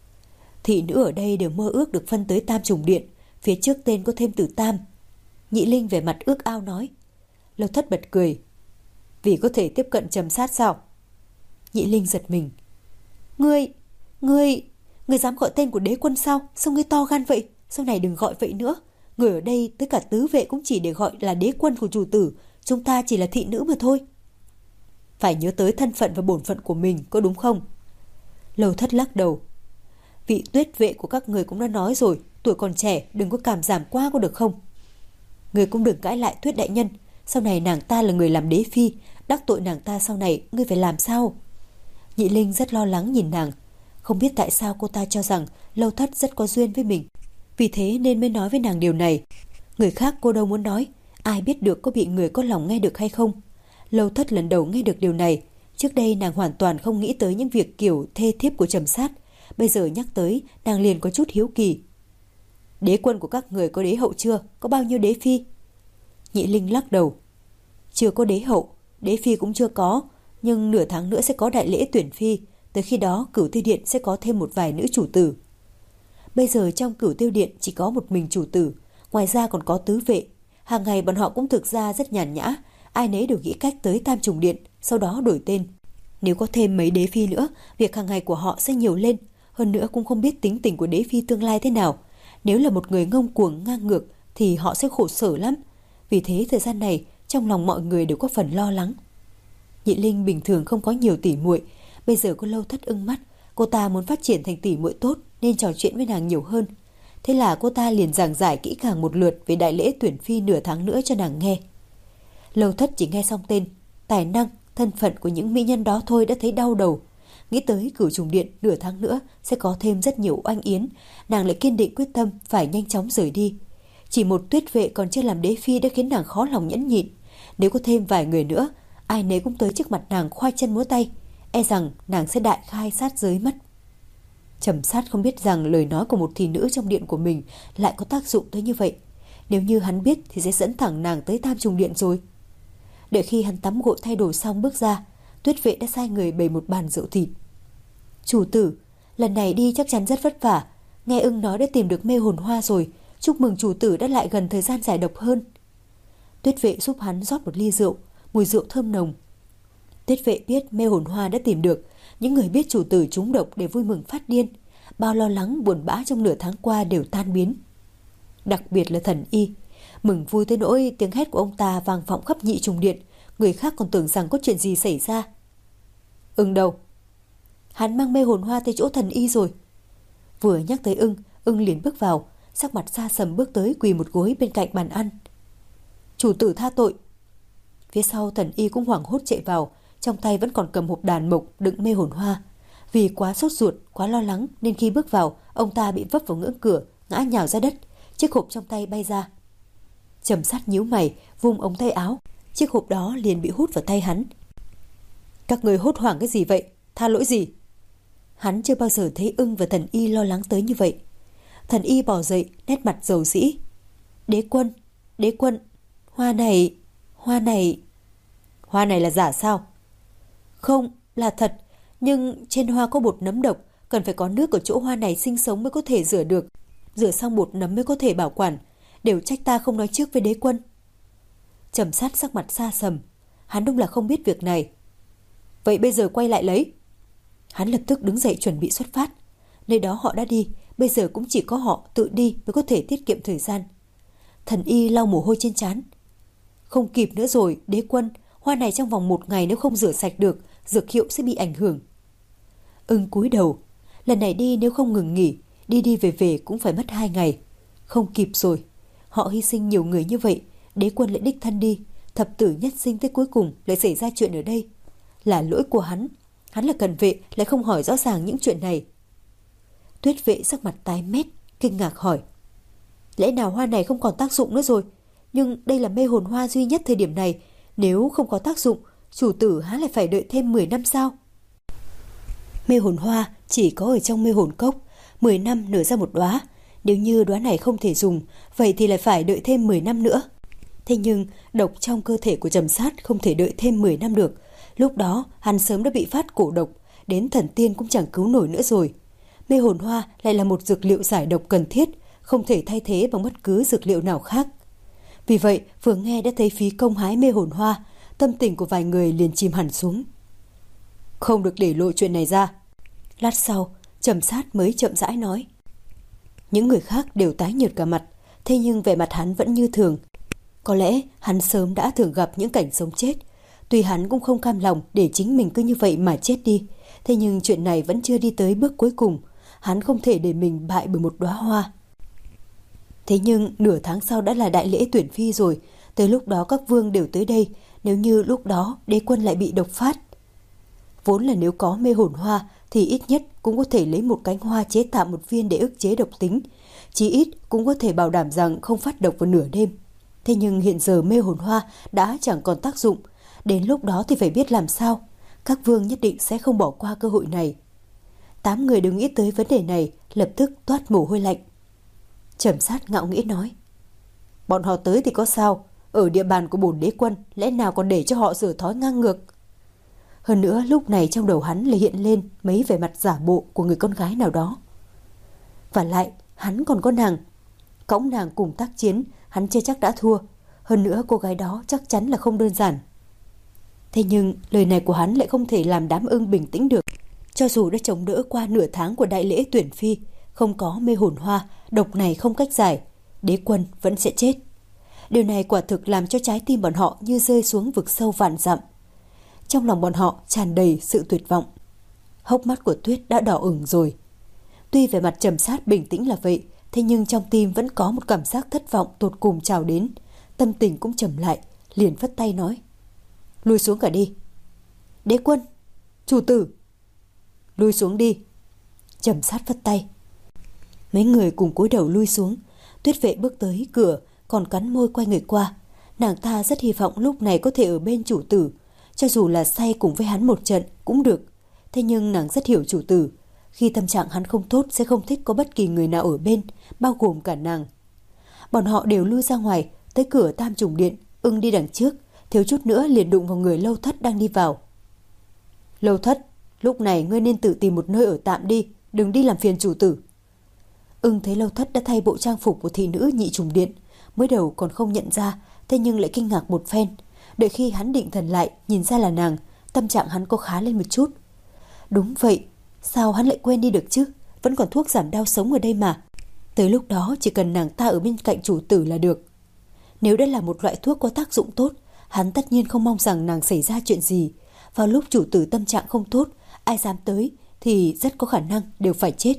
Thị nữ ở đây đều mơ ước được phân tới Tam Trùng Điện, phía trước tên có thêm từ Tam. Nhị Linh vẻ mặt ước ao nói. Lâu Thất bật cười. Vì có thể tiếp cận Trầm Sát sao? Nhị Linh giật mình. Ngươi, ngươi, ngươi dám gọi tên của đế quân sao? Sao ngươi to gan vậy? Sau này đừng gọi vậy nữa. Người ở đây tới cả tứ vệ cũng chỉ để gọi là đế quân của chủ tử, chúng ta chỉ là thị nữ mà thôi. Phải nhớ tới thân phận và bổn phận của mình, có đúng không? Lâu Thất lắc đầu. Vị Tuyết vệ của các người cũng đã nói rồi, tuổi còn trẻ, đừng có cảm giảm quá có được không? Người cũng đừng cãi lại Tuyết đại nhân, sau này nàng ta là người làm đế phi, đắc tội nàng ta sau này ngươi phải làm sao? Nhị Linh rất lo lắng nhìn nàng, không biết tại sao cô ta cho rằng Lâu Thất rất có duyên với mình, vì thế nên mới nói với nàng điều này. Người khác cô đâu muốn nói, ai biết được có bị người có lòng nghe được hay không. Lâu Thất lần đầu nghe được điều này, trước đây nàng hoàn toàn không nghĩ tới những việc kiểu thê thiếp của Trầm Sát, bây giờ nhắc tới nàng liền có chút hiếu kỳ. Đế quân của các người có đế hậu chưa? Có bao nhiêu đế phi? Nhị Linh lắc đầu. Chưa có đế hậu, đế phi cũng chưa có, nhưng nửa tháng nữa sẽ có đại lễ tuyển phi, tới khi đó Cửu Tiêu Điện sẽ có thêm một vài nữ chủ tử. Bây giờ trong Cửu Tiêu Điện chỉ có một mình chủ tử, ngoài ra còn có tứ vệ. Hàng ngày bọn họ cũng thực ra rất nhàn nhã, ai nấy đều nghĩ cách tới Tam Trùng Điện, sau đó đổi tên. Nếu có thêm mấy đế phi nữa, việc hàng ngày của họ sẽ nhiều lên, hơn nữa cũng không biết tính tình của đế phi tương lai thế nào. Nếu là một người ngông cuồng ngang ngược thì họ sẽ khổ sở lắm. Vì thế thời gian này trong lòng mọi người đều có phần lo lắng. Nhị Linh bình thường không có nhiều tỉ muội, bây giờ có Lâu Thất ưng mắt, cô ta muốn phát triển thành tỉ muội tốt nên trò chuyện với nàng nhiều hơn. Thế là cô ta liền giảng giải kỹ càng một lượt về đại lễ tuyển phi nửa tháng nữa cho nàng nghe. Lâu Thất chỉ nghe xong tên, tài năng, thân phận của những mỹ nhân đó thôi đã thấy đau đầu. Nghĩ tới Cửu Trùng Điện nửa tháng nữa sẽ có thêm rất nhiều oanh yến, nàng lại kiên định quyết tâm phải nhanh chóng rời đi. Chỉ một Tuyết vệ còn chưa làm đế phi đã khiến nàng khó lòng nhẫn nhịn. Nếu có thêm vài người nữa, ai nấy cũng tới trước mặt nàng khoai chân múa tay, e rằng nàng sẽ đại khai sát giới mất. Trầm Sát không biết rằng lời nói của một thị nữ trong điện của mình lại có tác dụng tới như vậy. Nếu như hắn biết thì sẽ dẫn thẳng nàng tới Tam Trùng Điện rồi. Đợi khi hắn tắm gội thay đồ xong bước ra, Tuyết vệ đã sai người bày một bàn rượu thịt. Chủ tử, lần này đi chắc chắn rất vất vả. Nghe ưng nói đã tìm được mê hồn hoa rồi, chúc mừng chủ tử đã lại gần thời gian giải độc hơn. Tuyết vệ giúp hắn rót một ly rượu, mùi rượu thơm nồng. Tuyết vệ biết mê hồn hoa đã tìm được, những người biết chủ tử trúng độc để vui mừng phát điên. Bao lo lắng buồn bã trong nửa tháng qua đều tan biến. Đặc biệt là Thần Y, mừng vui tới nỗi tiếng hét của ông ta vang vọng khắp Nhị Trùng Điện, người khác còn tưởng rằng có chuyện gì xảy ra. Ưng đâu? Hắn mang mê hồn hoa tới chỗ Thần Y rồi. Vừa nhắc tới ưng, ưng liền bước vào, sắc mặt xa sầm bước tới quỳ một gối bên cạnh bàn ăn. Chủ tử tha tội. Phía sau Thần Y cũng hoảng hốt chạy vào, trong tay vẫn còn cầm hộp đàn mộc đựng mê hồn hoa. Vì quá sốt ruột, quá lo lắng nên khi bước vào, ông ta bị vấp vào ngưỡng cửa, ngã nhào ra đất, chiếc hộp trong tay bay ra. Trầm Sát nhíu mày, vung ống tay áo, chiếc hộp đó liền bị hút vào tay hắn. Các người hốt hoảng cái gì vậy? Tha lỗi gì? Hắn chưa bao giờ thấy ưng và Thần Y lo lắng tới như vậy. Thần Y bò dậy, nét mặt rầu rĩ. Đế quân, đế quân, hoa này, hoa này... Hoa này là giả sao? Không, là thật, nhưng trên hoa có bột nấm độc, cần phải có nước ở chỗ hoa này sinh sống mới có thể rửa được. Rửa xong bột nấm mới có thể bảo quản, đều trách ta không nói trước với đế quân. Trầm Sát sắc mặt xa sầm, hắn đúng là không biết việc này. Vậy bây giờ quay lại lấy. Hắn lập tức đứng dậy chuẩn bị xuất phát. Nơi đó họ đã đi, bây giờ cũng chỉ có họ tự đi mới có thể tiết kiệm thời gian. Thần Y lau mồ hôi trên trán. Không kịp nữa rồi, đế quân, hoa này trong vòng một ngày nếu không rửa sạch được, dược hiệu sẽ bị ảnh hưởng. Ưng cúi đầu, lần này đi nếu không ngừng nghỉ, đi đi về về cũng phải mất hai ngày. Không kịp rồi, họ hy sinh nhiều người như vậy, đế quân lại đích thân đi, thập tử nhất sinh tới cuối cùng lại xảy ra chuyện ở đây. Là lỗi của hắn. Hắn là cận vệ lại không hỏi rõ ràng những chuyện này. Tuyết vệ sắc mặt tái mét, kinh ngạc hỏi. Lẽ nào hoa này không còn tác dụng nữa rồi? Nhưng đây là mê hồn hoa duy nhất thời điểm này. Nếu không có tác dụng, chủ tử há lại phải đợi thêm mười năm sao? Mê hồn hoa chỉ có ở trong mê hồn cốc, mười năm nở ra một đóa. Nếu như đóa này không thể dùng, vậy thì lại phải đợi thêm mười năm nữa. Thế nhưng độc trong cơ thể của Trầm Sát không thể đợi thêm mười năm được. Lúc đó hắn sớm đã bị phát cổ độc, đến thần tiên cũng chẳng cứu nổi nữa rồi. Mê hồn hoa lại là một dược liệu giải độc cần thiết, không thể thay thế bằng bất cứ dược liệu nào khác. Vì vậy vừa nghe đã thấy phí công hái mê hồn hoa, tâm tình của vài người liền chìm hẳn xuống. Không được để lộ chuyện này ra. Lát sau Trầm Sát mới chậm rãi nói. Những người khác đều tái nhợt cả mặt, thế nhưng vẻ mặt hắn vẫn như thường. Có lẽ hắn sớm đã thường gặp những cảnh sống chết. Tuy hắn cũng không cam lòng để chính mình cứ như vậy mà chết đi, thế nhưng chuyện này vẫn chưa đi tới bước cuối cùng. Hắn không thể để mình bại bởi một đóa hoa. Thế nhưng nửa tháng sau đã là đại lễ tuyển phi rồi. Tới lúc đó các vương đều tới đây. Nếu như lúc đó đế quân lại bị độc phát, vốn là nếu có mê hồn hoa thì ít nhất cũng có thể lấy một cánh hoa chế tạo một viên để ức chế độc tính. Chí ít cũng có thể bảo đảm rằng không phát độc vào nửa đêm. Thế nhưng hiện giờ mê hồn hoa đã chẳng còn tác dụng. Đến lúc đó thì phải biết làm sao. Các vương nhất định sẽ không bỏ qua cơ hội này. Tám người đều nghĩ tới vấn đề này, lập tức toát mồ hôi lạnh. Trầm Sát ngạo nghễ nói. Bọn họ tới thì có sao? Ở địa bàn của bổn đế quân, lẽ nào còn để cho họ dở thói ngang ngược? Hơn nữa lúc này trong đầu hắn lại hiện lên mấy vẻ mặt giả bộ của người con gái nào đó. Và lại hắn còn có nàng. Cõng nàng cùng tác chiến, hắn chưa chắc đã thua. Hơn nữa cô gái đó chắc chắn là không đơn giản. Thế nhưng lời này của hắn lại không thể làm đám ưng bình tĩnh được. Cho dù đã chống đỡ qua nửa tháng của đại lễ tuyển phi, không có mê hồn hoa, độc này không cách giải, đế quân vẫn sẽ chết. Điều này quả thực làm cho trái tim bọn họ như rơi xuống vực sâu vạn dặm. Trong lòng bọn họ tràn đầy sự tuyệt vọng. Hốc mắt của Tuyết đã đỏ ửng rồi. Tuy về mặt Trầm Sát bình tĩnh là vậy, thế nhưng trong tim vẫn có một cảm giác thất vọng tột cùng trào đến. Tâm tình cũng trầm lại, liền phất tay nói. Lui xuống cả đi. Đế quân, chủ tử. Lui xuống đi. Trầm Sát phất tay. Mấy người cùng cúi đầu lui xuống. Tuyết vệ bước tới cửa, còn cắn môi quay người qua. Nàng ta rất hy vọng lúc này có thể ở bên chủ tử, cho dù là say cùng với hắn một trận cũng được. Thế nhưng nàng rất hiểu chủ tử, khi tâm trạng hắn không tốt sẽ không thích có bất kỳ người nào ở bên, bao gồm cả nàng. Bọn họ đều lui ra ngoài, tới cửa Tam Trùng Điện. Ưng đi đằng trước, thiếu chút nữa liền đụng vào người Lâu Thất đang đi vào. Lâu Thất, lúc này ngươi nên tự tìm một nơi ở tạm đi, đừng đi làm phiền chủ tử. Ưng thấy Lâu Thất đã thay bộ trang phục của thị nữ Nhị Trùng Điện, mới đầu còn không nhận ra, thế nhưng lại kinh ngạc một phen. Đợi khi hắn định thần lại, nhìn ra là nàng, tâm trạng hắn có khá lên một chút. Đúng vậy, sao hắn lại quên đi được chứ? Vẫn còn thuốc giảm đau sống ở đây mà. Tới lúc đó chỉ cần nàng ta ở bên cạnh chủ tử là được. Nếu đây là một loại thuốc có tác dụng tốt, hắn tất nhiên không mong rằng nàng xảy ra chuyện gì. Vào lúc chủ tử tâm trạng không tốt, ai dám tới thì rất có khả năng đều phải chết.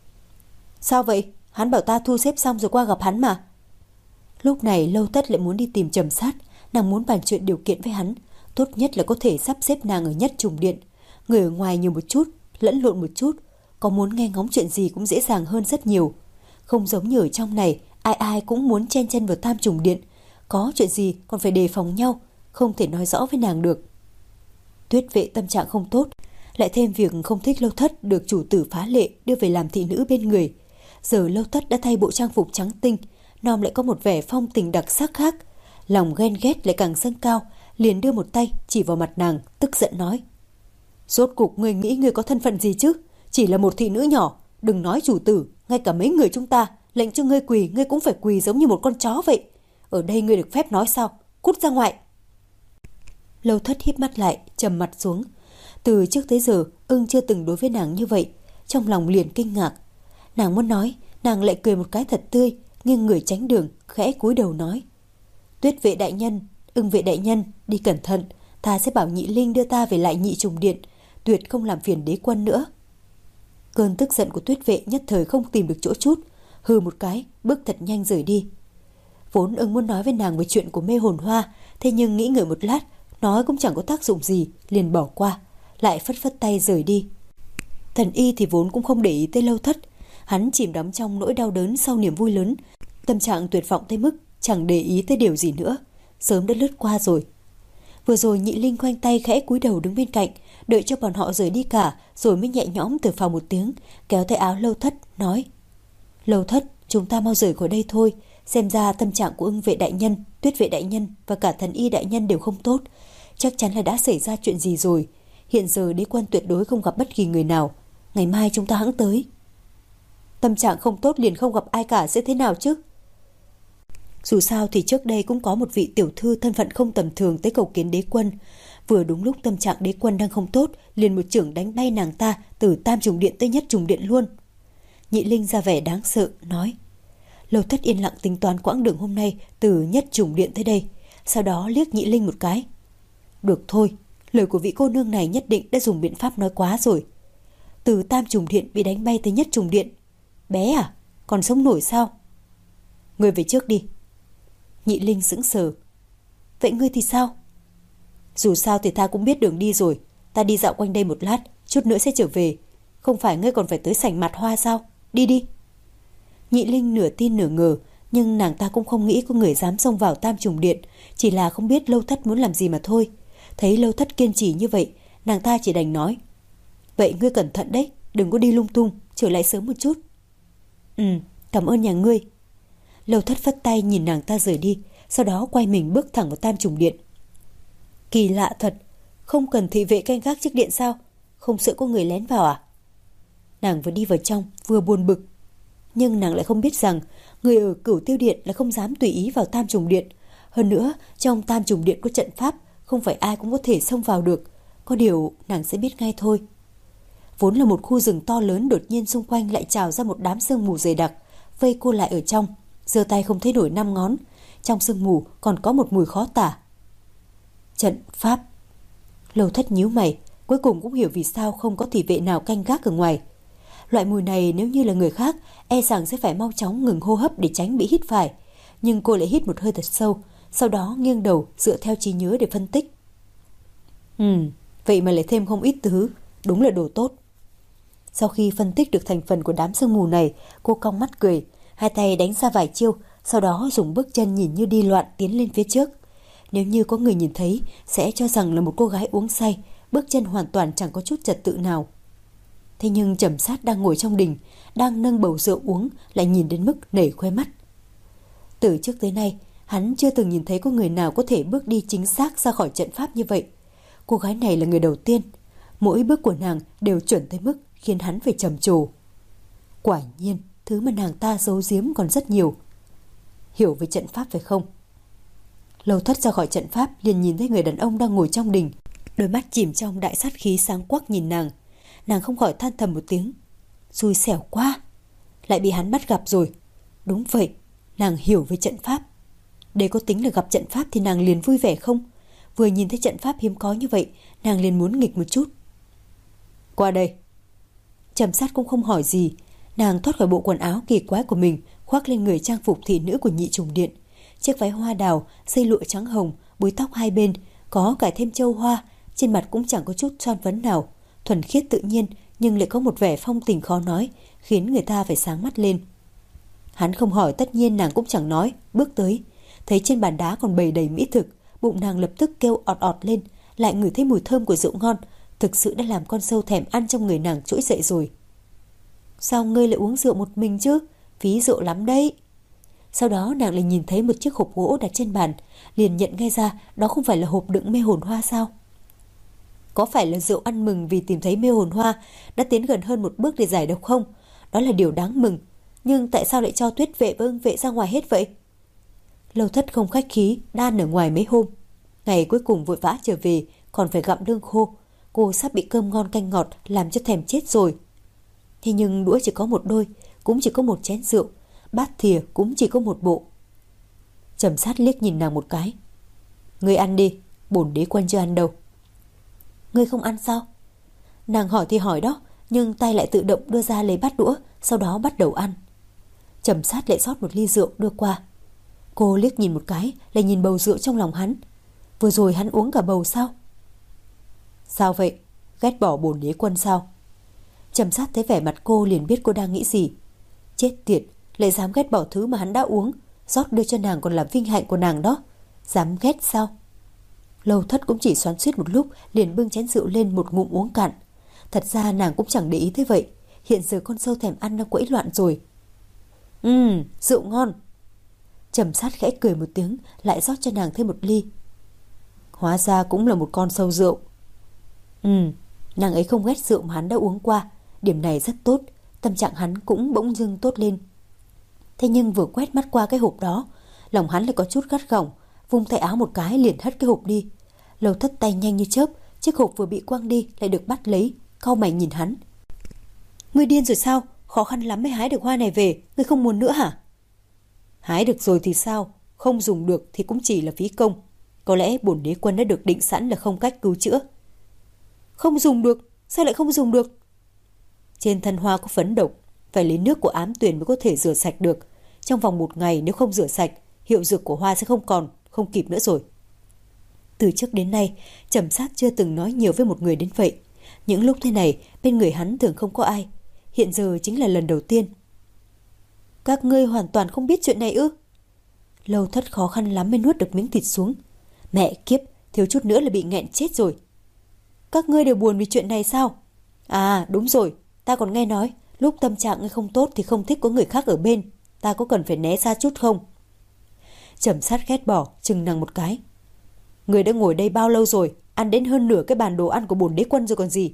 Sao vậy? Hắn bảo ta thu xếp xong rồi qua gặp hắn mà. Lúc này Lâu Tất lại muốn đi tìm Trầm Sát. Nàng muốn bàn chuyện điều kiện với hắn. Tốt nhất là có thể sắp xếp nàng ở Nhất Trùng Điện. Người ở ngoài nhiều một chút, lẫn lộn một chút, có muốn nghe ngóng chuyện gì cũng dễ dàng hơn rất nhiều. Không giống như ở trong này, ai ai cũng muốn chen chân vào Tam Trùng Điện. Có chuyện gì còn phải đề phòng nhau, không thể nói rõ với nàng được. Tuyết vệ tâm trạng không tốt, lại thêm việc không thích Lâu Thất được chủ tử phá lệ đưa về làm thị nữ bên người. Giờ Lâu Thất đã thay bộ trang phục trắng tinh, nom lại có một vẻ phong tình đặc sắc khác. Lòng ghen ghét lại càng dâng cao, liền đưa một tay chỉ vào mặt nàng, tức giận nói. Rốt cuộc ngươi nghĩ ngươi có thân phận gì chứ? Chỉ là một thị nữ nhỏ, đừng nói chủ tử, ngay cả mấy người chúng ta lệnh cho ngươi quỳ, ngươi cũng phải quỳ giống như một con chó vậy. Ở đây ngươi được phép nói sao? Cút ra ngoài. Lâu Thất híp mắt lại, trầm mặt xuống. Từ trước tới giờ Ưng chưa từng đối với nàng như vậy, trong lòng liền kinh ngạc. Nàng muốn nói, nàng lại cười một cái thật tươi, nghiêng người tránh đường, khẽ cúi đầu nói. Tuyết vệ đại nhân, Ưng vệ đại nhân, đi cẩn thận, ta sẽ bảo Nhị Linh đưa ta về lại Nhị Trùng Điện, tuyệt không làm phiền đế quân nữa. Cơn tức giận của Tuyết vệ nhất thời không tìm được chỗ chút, hừ một cái, bước thật nhanh rời đi. Vốn ưng muốn nói với nàng về chuyện của mê hồn hoa, thế nhưng nghĩ ngợi một lát, nói cũng chẳng có tác dụng gì, liền bỏ qua, lại phất phất tay rời đi. Thần Y thì vốn cũng không để ý tới Lâu Thất, hắn chìm đắm trong nỗi đau đớn sau niềm vui lớn, tâm trạng tuyệt vọng tới mức chẳng để ý tới điều gì nữa, sớm đã lướt qua rồi. Vừa rồi Nhị Linh khoanh tay khẽ cúi đầu đứng bên cạnh, đợi cho bọn họ rời đi cả, rồi mới nhẹ nhõm thở phào một tiếng, kéo tay áo Lâu Thất, nói: Lâu Thất, chúng ta mau rời khỏi đây thôi. Xem ra tâm trạng của Ưng vệ đại nhân, Tuyết vệ đại nhân và cả Thần Y đại nhân đều không tốt. Chắc chắn là đã xảy ra chuyện gì rồi. Hiện giờ đế quân tuyệt đối không gặp bất kỳ người nào. Ngày mai chúng ta hẵng tới. Tâm trạng không tốt liền không gặp ai cả sẽ thế nào chứ? Dù sao thì trước đây cũng có một vị tiểu thư thân phận không tầm thường tới cầu kiến đế quân. Vừa đúng lúc tâm trạng đế quân đang không tốt, liền một chưởng đánh bay nàng ta từ tam trùng điện tới nhất trùng điện luôn. Nhị Linh ra vẻ đáng sợ, nói: Lâu Thất yên lặng tính toán quãng đường hôm nay từ nhất trùng điện tới đây, sau đó liếc Nhị Linh một cái. Được thôi, lời của vị cô nương này nhất định đã dùng biện pháp nói quá rồi. Từ tam trùng điện bị đánh bay tới nhất trùng điện. Bé à, còn sống nổi sao? Ngươi về trước đi. Nhị Linh sững sờ. Vậy ngươi thì sao? Dù sao thì ta cũng biết đường đi rồi. Ta đi dạo quanh đây một lát, chút nữa sẽ trở về. Không phải ngươi còn phải tới sảnh mặt hoa sao? Đi đi. Nhị Linh nửa tin nửa ngờ, nhưng nàng ta cũng không nghĩ có người dám xông vào tam trùng điện, chỉ là không biết Lâu Thất muốn làm gì mà thôi. Thấy Lâu Thất kiên trì như vậy, nàng ta chỉ đành nói: Vậy ngươi cẩn thận đấy, đừng có đi lung tung, trở lại sớm một chút. Ừ, cảm ơn nhà ngươi. Lâu Thất phất tay nhìn nàng ta rời đi, sau đó quay mình bước thẳng vào tam trùng điện. Kỳ lạ thật, không cần thị vệ canh gác trước điện sao? Không sợ có người lén vào à? Nàng vừa đi vào trong vừa buồn bực, nhưng nàng lại không biết rằng người ở Cửu Tiêu điện là không dám tùy ý vào tam trùng điện. Hơn nữa, trong tam trùng điện có trận pháp, không phải ai cũng có thể xông vào được. Có điều nàng sẽ biết ngay thôi. Vốn là một khu rừng to lớn, đột nhiên xung quanh lại trào ra một đám sương mù dày đặc, vây cô lại ở trong, giơ tay không thấy nổi năm ngón. Trong sương mù còn có một mùi khó tả. Trận pháp. Lâu Thất nhíu mày, cuối cùng cũng hiểu vì sao không có thị vệ nào canh gác ở ngoài. Loại mùi này nếu như là người khác, e rằng sẽ phải mau chóng ngừng hô hấp để tránh bị hít phải. Nhưng cô lại hít một hơi thật sâu, sau đó nghiêng đầu dựa theo trí nhớ để phân tích. Ừ, vậy mà lại thêm không ít thứ, đúng là đồ tốt. Sau khi phân tích được thành phần của đám sương mù này, cô cong mắt cười, hai tay đánh ra vài chiêu, sau đó dùng bước chân nhìn như đi loạn tiến lên phía trước. Nếu như có người nhìn thấy, sẽ cho rằng là một cô gái uống say, bước chân hoàn toàn chẳng có chút trật tự nào. Thế nhưng Trầm Sát đang ngồi trong đình, đang nâng bầu rượu uống, lại nhìn đến mức nảy khoe mắt. Từ trước tới nay, hắn chưa từng nhìn thấy có người nào có thể bước đi chính xác ra khỏi trận pháp như vậy. Cô gái này là người đầu tiên, mỗi bước của nàng đều chuẩn tới mức khiến hắn phải trầm trồ. Quả nhiên, thứ mà nàng ta giấu giếm còn rất nhiều. Hiểu về trận pháp phải không? Lâu Thất ra khỏi trận pháp liền nhìn thấy người đàn ông đang ngồi trong đình, đôi mắt chìm trong đại sát khí sáng quắc nhìn nàng. Nàng không khỏi than thầm một tiếng. Xui xẻo quá, lại bị hắn bắt gặp rồi. Đúng vậy, nàng hiểu về trận pháp. Đây có tính là gặp trận pháp thì nàng liền vui vẻ không? Vừa nhìn thấy trận pháp hiếm có như vậy, nàng liền muốn nghịch một chút. Qua đây. Trầm Sát cũng không hỏi gì, nàng thoát khỏi bộ quần áo kỳ quái của mình, khoác lên người trang phục thị nữ của nhị trùng điện. Chiếc váy hoa đào, dây lụa trắng hồng, búi tóc hai bên, có cài thêm châu hoa, trên mặt cũng chẳng có chút son phấn nào, thuần khiết tự nhiên nhưng lại có một vẻ phong tình khó nói, khiến người ta phải sáng mắt lên. Hắn không hỏi, tất nhiên nàng cũng chẳng nói, bước tới, thấy trên bàn đá còn bày đầy mỹ thực, bụng nàng lập tức kêu ọt ọt lên, lại ngửi thấy mùi thơm của rượu ngon, thực sự đã làm con sâu thèm ăn trong người nàng trỗi dậy rồi. Sao ngươi lại uống rượu một mình chứ? Phí rượu lắm đấy. Sau đó nàng lại nhìn thấy một chiếc hộp gỗ đặt trên bàn, liền nhận ngay ra đó không phải là hộp đựng mê hồn hoa sao? Có phải là rượu ăn mừng vì tìm thấy mê hồn hoa đã tiến gần hơn một bước để giải độc không? Đó là điều đáng mừng. Nhưng tại sao lại cho Tuyết vệ và Ưng vệ ra ngoài hết vậy? Lâu Thất không khách khí, đan ở ngoài mấy hôm. Ngày cuối cùng vội vã trở về, còn phải gặm lương khô. Cô sắp bị cơm ngon canh ngọt làm cho thèm chết rồi. Thế nhưng đũa chỉ có một đôi, cũng chỉ có một chén rượu, bát thìa cũng chỉ có một bộ. Trầm Sát liếc nhìn nàng một cái. Ngươi ăn đi, bổn đế quân chưa ăn đâu. Ngươi không ăn sao? Nàng hỏi thì hỏi đó, nhưng tay lại tự động đưa ra lấy bát đũa, sau đó bắt đầu ăn. Trầm Sát lại rót một ly rượu đưa qua. Cô liếc nhìn một cái, lại nhìn bầu rượu trong lòng hắn. Vừa rồi hắn uống cả bầu sao? Sao vậy? Ghét bỏ bổn đế quân sao? Trầm Sát thấy vẻ mặt cô liền biết cô đang nghĩ gì. Chết tiệt, lại dám ghét bỏ thứ mà hắn đã uống, rót đưa cho nàng còn là vinh hạnh của nàng đó. Dám ghét sao? Lâu Thất cũng chỉ xoắn xuýt một lúc, liền bưng chén rượu lên một ngụm uống cạn. Thật ra nàng cũng chẳng để ý thế vậy. Hiện giờ con sâu thèm ăn đang quẫy loạn rồi. Ừm, rượu ngon. Trầm Sát khẽ cười một tiếng, lại rót cho nàng thêm một ly. Hóa ra cũng là một con sâu rượu. Ừm, nàng ấy không ghét rượu mà hắn đã uống qua. Điểm này rất tốt. Tâm trạng hắn cũng bỗng dưng tốt lên. Thế nhưng vừa quét mắt qua cái hộp đó, lòng hắn lại có chút gắt gỏng, vung tay áo một cái liền hất cái hộp đi. Lâu Thất tay nhanh như chớp, chiếc hộp vừa bị quăng đi lại được bắt lấy, cau mày nhìn hắn. Ngươi điên rồi sao? Khó khăn lắm mới hái được hoa này về, ngươi không muốn nữa hả? Hái được rồi thì sao? Không dùng được thì cũng chỉ là phí công. Có lẽ bổn đế quân đã được định sẵn là không cách cứu chữa. Không dùng được? Sao lại không dùng được? Trên thân hoa có phấn độc, phải lấy nước của ám tuyền mới có thể rửa sạch được. Trong vòng một ngày nếu không rửa sạch, hiệu dược của hoa sẽ không còn, không kịp nữa rồi. Từ trước đến nay, Trầm Sát chưa từng nói nhiều với một người đến vậy. Những lúc thế này, bên người hắn thường không có ai. Hiện giờ chính là lần đầu tiên. Các ngươi hoàn toàn không biết chuyện này ư? Lâu Thất khó khăn lắm mới nuốt được miếng thịt xuống. Mẹ kiếp, thiếu chút nữa là bị nghẹn chết rồi. Các ngươi đều buồn vì chuyện này sao? À đúng rồi, ta còn nghe nói lúc tâm trạng ngươi không tốt thì không thích có người khác ở bên. Ta có cần phải né xa chút không? Trầm Sát ghét bỏ, chừng nàng một cái. Người đã ngồi đây bao lâu rồi? Ăn đến hơn nửa cái bàn đồ ăn của bổn đế quân rồi còn gì.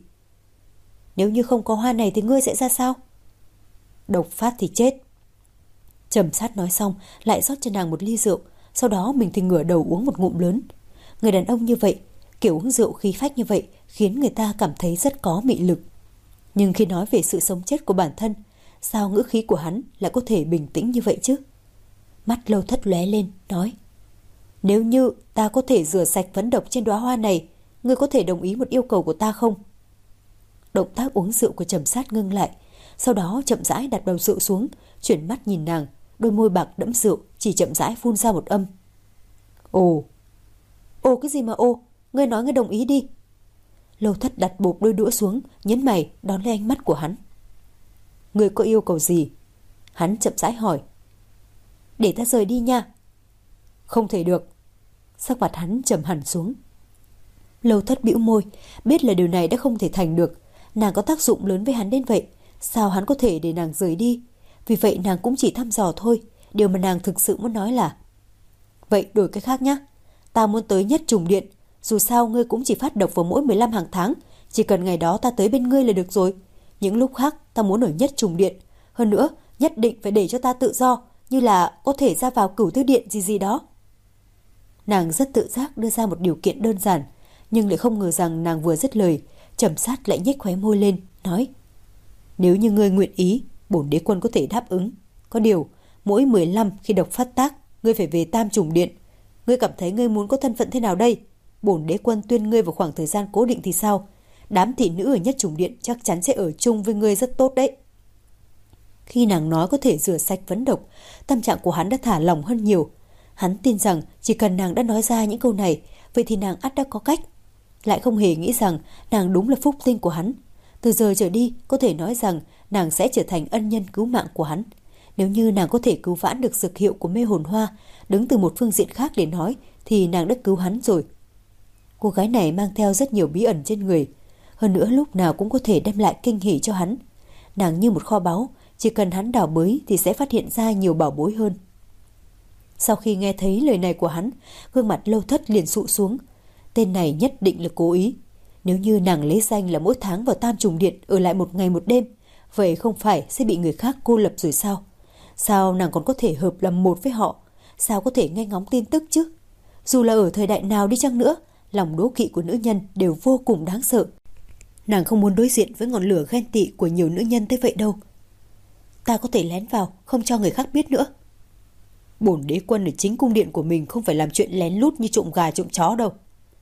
Nếu như không có hoa này thì ngươi sẽ ra sao? Độc phát thì chết. Trầm Sát nói xong lại rót cho nàng một ly rượu. Sau đó mình thì ngửa đầu uống một ngụm lớn. Người đàn ông như vậy, kiểu uống rượu khí phách như vậy, khiến người ta cảm thấy rất có mị lực. Nhưng khi nói về sự sống chết của bản thân, sao ngữ khí của hắn lại có thể bình tĩnh như vậy chứ? Mắt Lâu Thất lóe lên, nói: Nếu như ta có thể rửa sạch vấn độc trên đóa hoa này, ngươi có thể đồng ý một yêu cầu của ta không? Động tác uống rượu của Trầm Sát ngưng lại, sau đó chậm rãi đặt bầu rượu xuống, chuyển mắt nhìn nàng, đôi môi bạc đẫm rượu chỉ chậm rãi phun ra một âm. Ồ. Ồ cái gì mà ồ? Ngươi nói ngươi đồng ý đi. Lâu Thất đặt bộp đôi đũa xuống, nhấn mày đón lấy ánh mắt của hắn. Ngươi có yêu cầu gì? Hắn chậm rãi hỏi. Để ta rời đi nha. Không thể được. Sắc mặt hắn trầm hẳn xuống. Lâu Thất bĩu môi, biết là điều này đã không thể thành được. Nàng có tác dụng lớn với hắn đến vậy, sao hắn có thể để nàng rời đi? Vì vậy nàng cũng chỉ thăm dò thôi. Điều mà nàng thực sự muốn nói là: Vậy đổi cái khác nhé. Ta muốn tới Nhất Trùng Điện. Dù sao ngươi cũng chỉ phát độc vào mỗi mười lăm hàng tháng. Chỉ cần ngày đó ta tới bên ngươi là được rồi. Những lúc khác ta muốn ở Nhất Trùng Điện. Hơn nữa nhất định phải để cho ta tự do, như là có thể ra vào Cửu Tiêu Điện gì gì đó. Nàng rất tự giác đưa ra một điều kiện đơn giản, nhưng lại không ngờ rằng nàng vừa dứt lời, Trầm Sát lại nhếch khóe môi lên, nói: Nếu như ngươi nguyện ý, bổn đế quân có thể đáp ứng. Có điều, mỗi mười lăm khi độc phát tác, ngươi phải về Tam Trùng Điện. Ngươi cảm thấy ngươi muốn có thân phận thế nào đây? Bổn đế quân tuyên ngươi vào khoảng thời gian cố định thì sao? Đám thị nữ ở Nhất Trùng Điện chắc chắn sẽ ở chung với ngươi rất tốt đấy. Khi nàng nói có thể rửa sạch vấn độc, tâm trạng của hắn đã thả lỏng hơn nhiều. Hắn tin rằng chỉ cần nàng đã nói ra những câu này, vậy thì nàng ắt đã có cách. Lại không hề nghĩ rằng nàng đúng là phúc tinh của hắn. Từ giờ trở đi có thể nói rằng nàng sẽ trở thành ân nhân cứu mạng của hắn. Nếu như nàng có thể cứu vãn được dược hiệu của mê hồn hoa, đứng từ một phương diện khác để nói, thì nàng đã cứu hắn rồi. Cô gái này mang theo rất nhiều bí ẩn trên người, hơn nữa lúc nào cũng có thể đem lại kinh hỉ cho hắn. Nàng như một kho báu, chỉ cần hắn đào bới thì sẽ phát hiện ra nhiều bảo bối hơn. Sau khi nghe thấy lời này của hắn, gương mặt Lâu Thất liền sụ xuống. Tên này nhất định là cố ý. Nếu như nàng lấy danh là mỗi tháng vào Tam Trùng Điện ở lại một ngày một đêm, vậy không phải sẽ bị người khác cô lập rồi sao? Sao nàng còn có thể hợp làm một với họ? Sao có thể nghe ngóng tin tức chứ? Dù là ở thời đại nào đi chăng nữa, lòng đố kỵ của nữ nhân đều vô cùng đáng sợ. Nàng không muốn đối diện với ngọn lửa ghen tị của nhiều nữ nhân tới vậy đâu. Ta có thể lén vào, không cho người khác biết nữa. Bổn đế quân ở chính cung điện của mình không phải làm chuyện lén lút như trộm gà trộm chó đâu.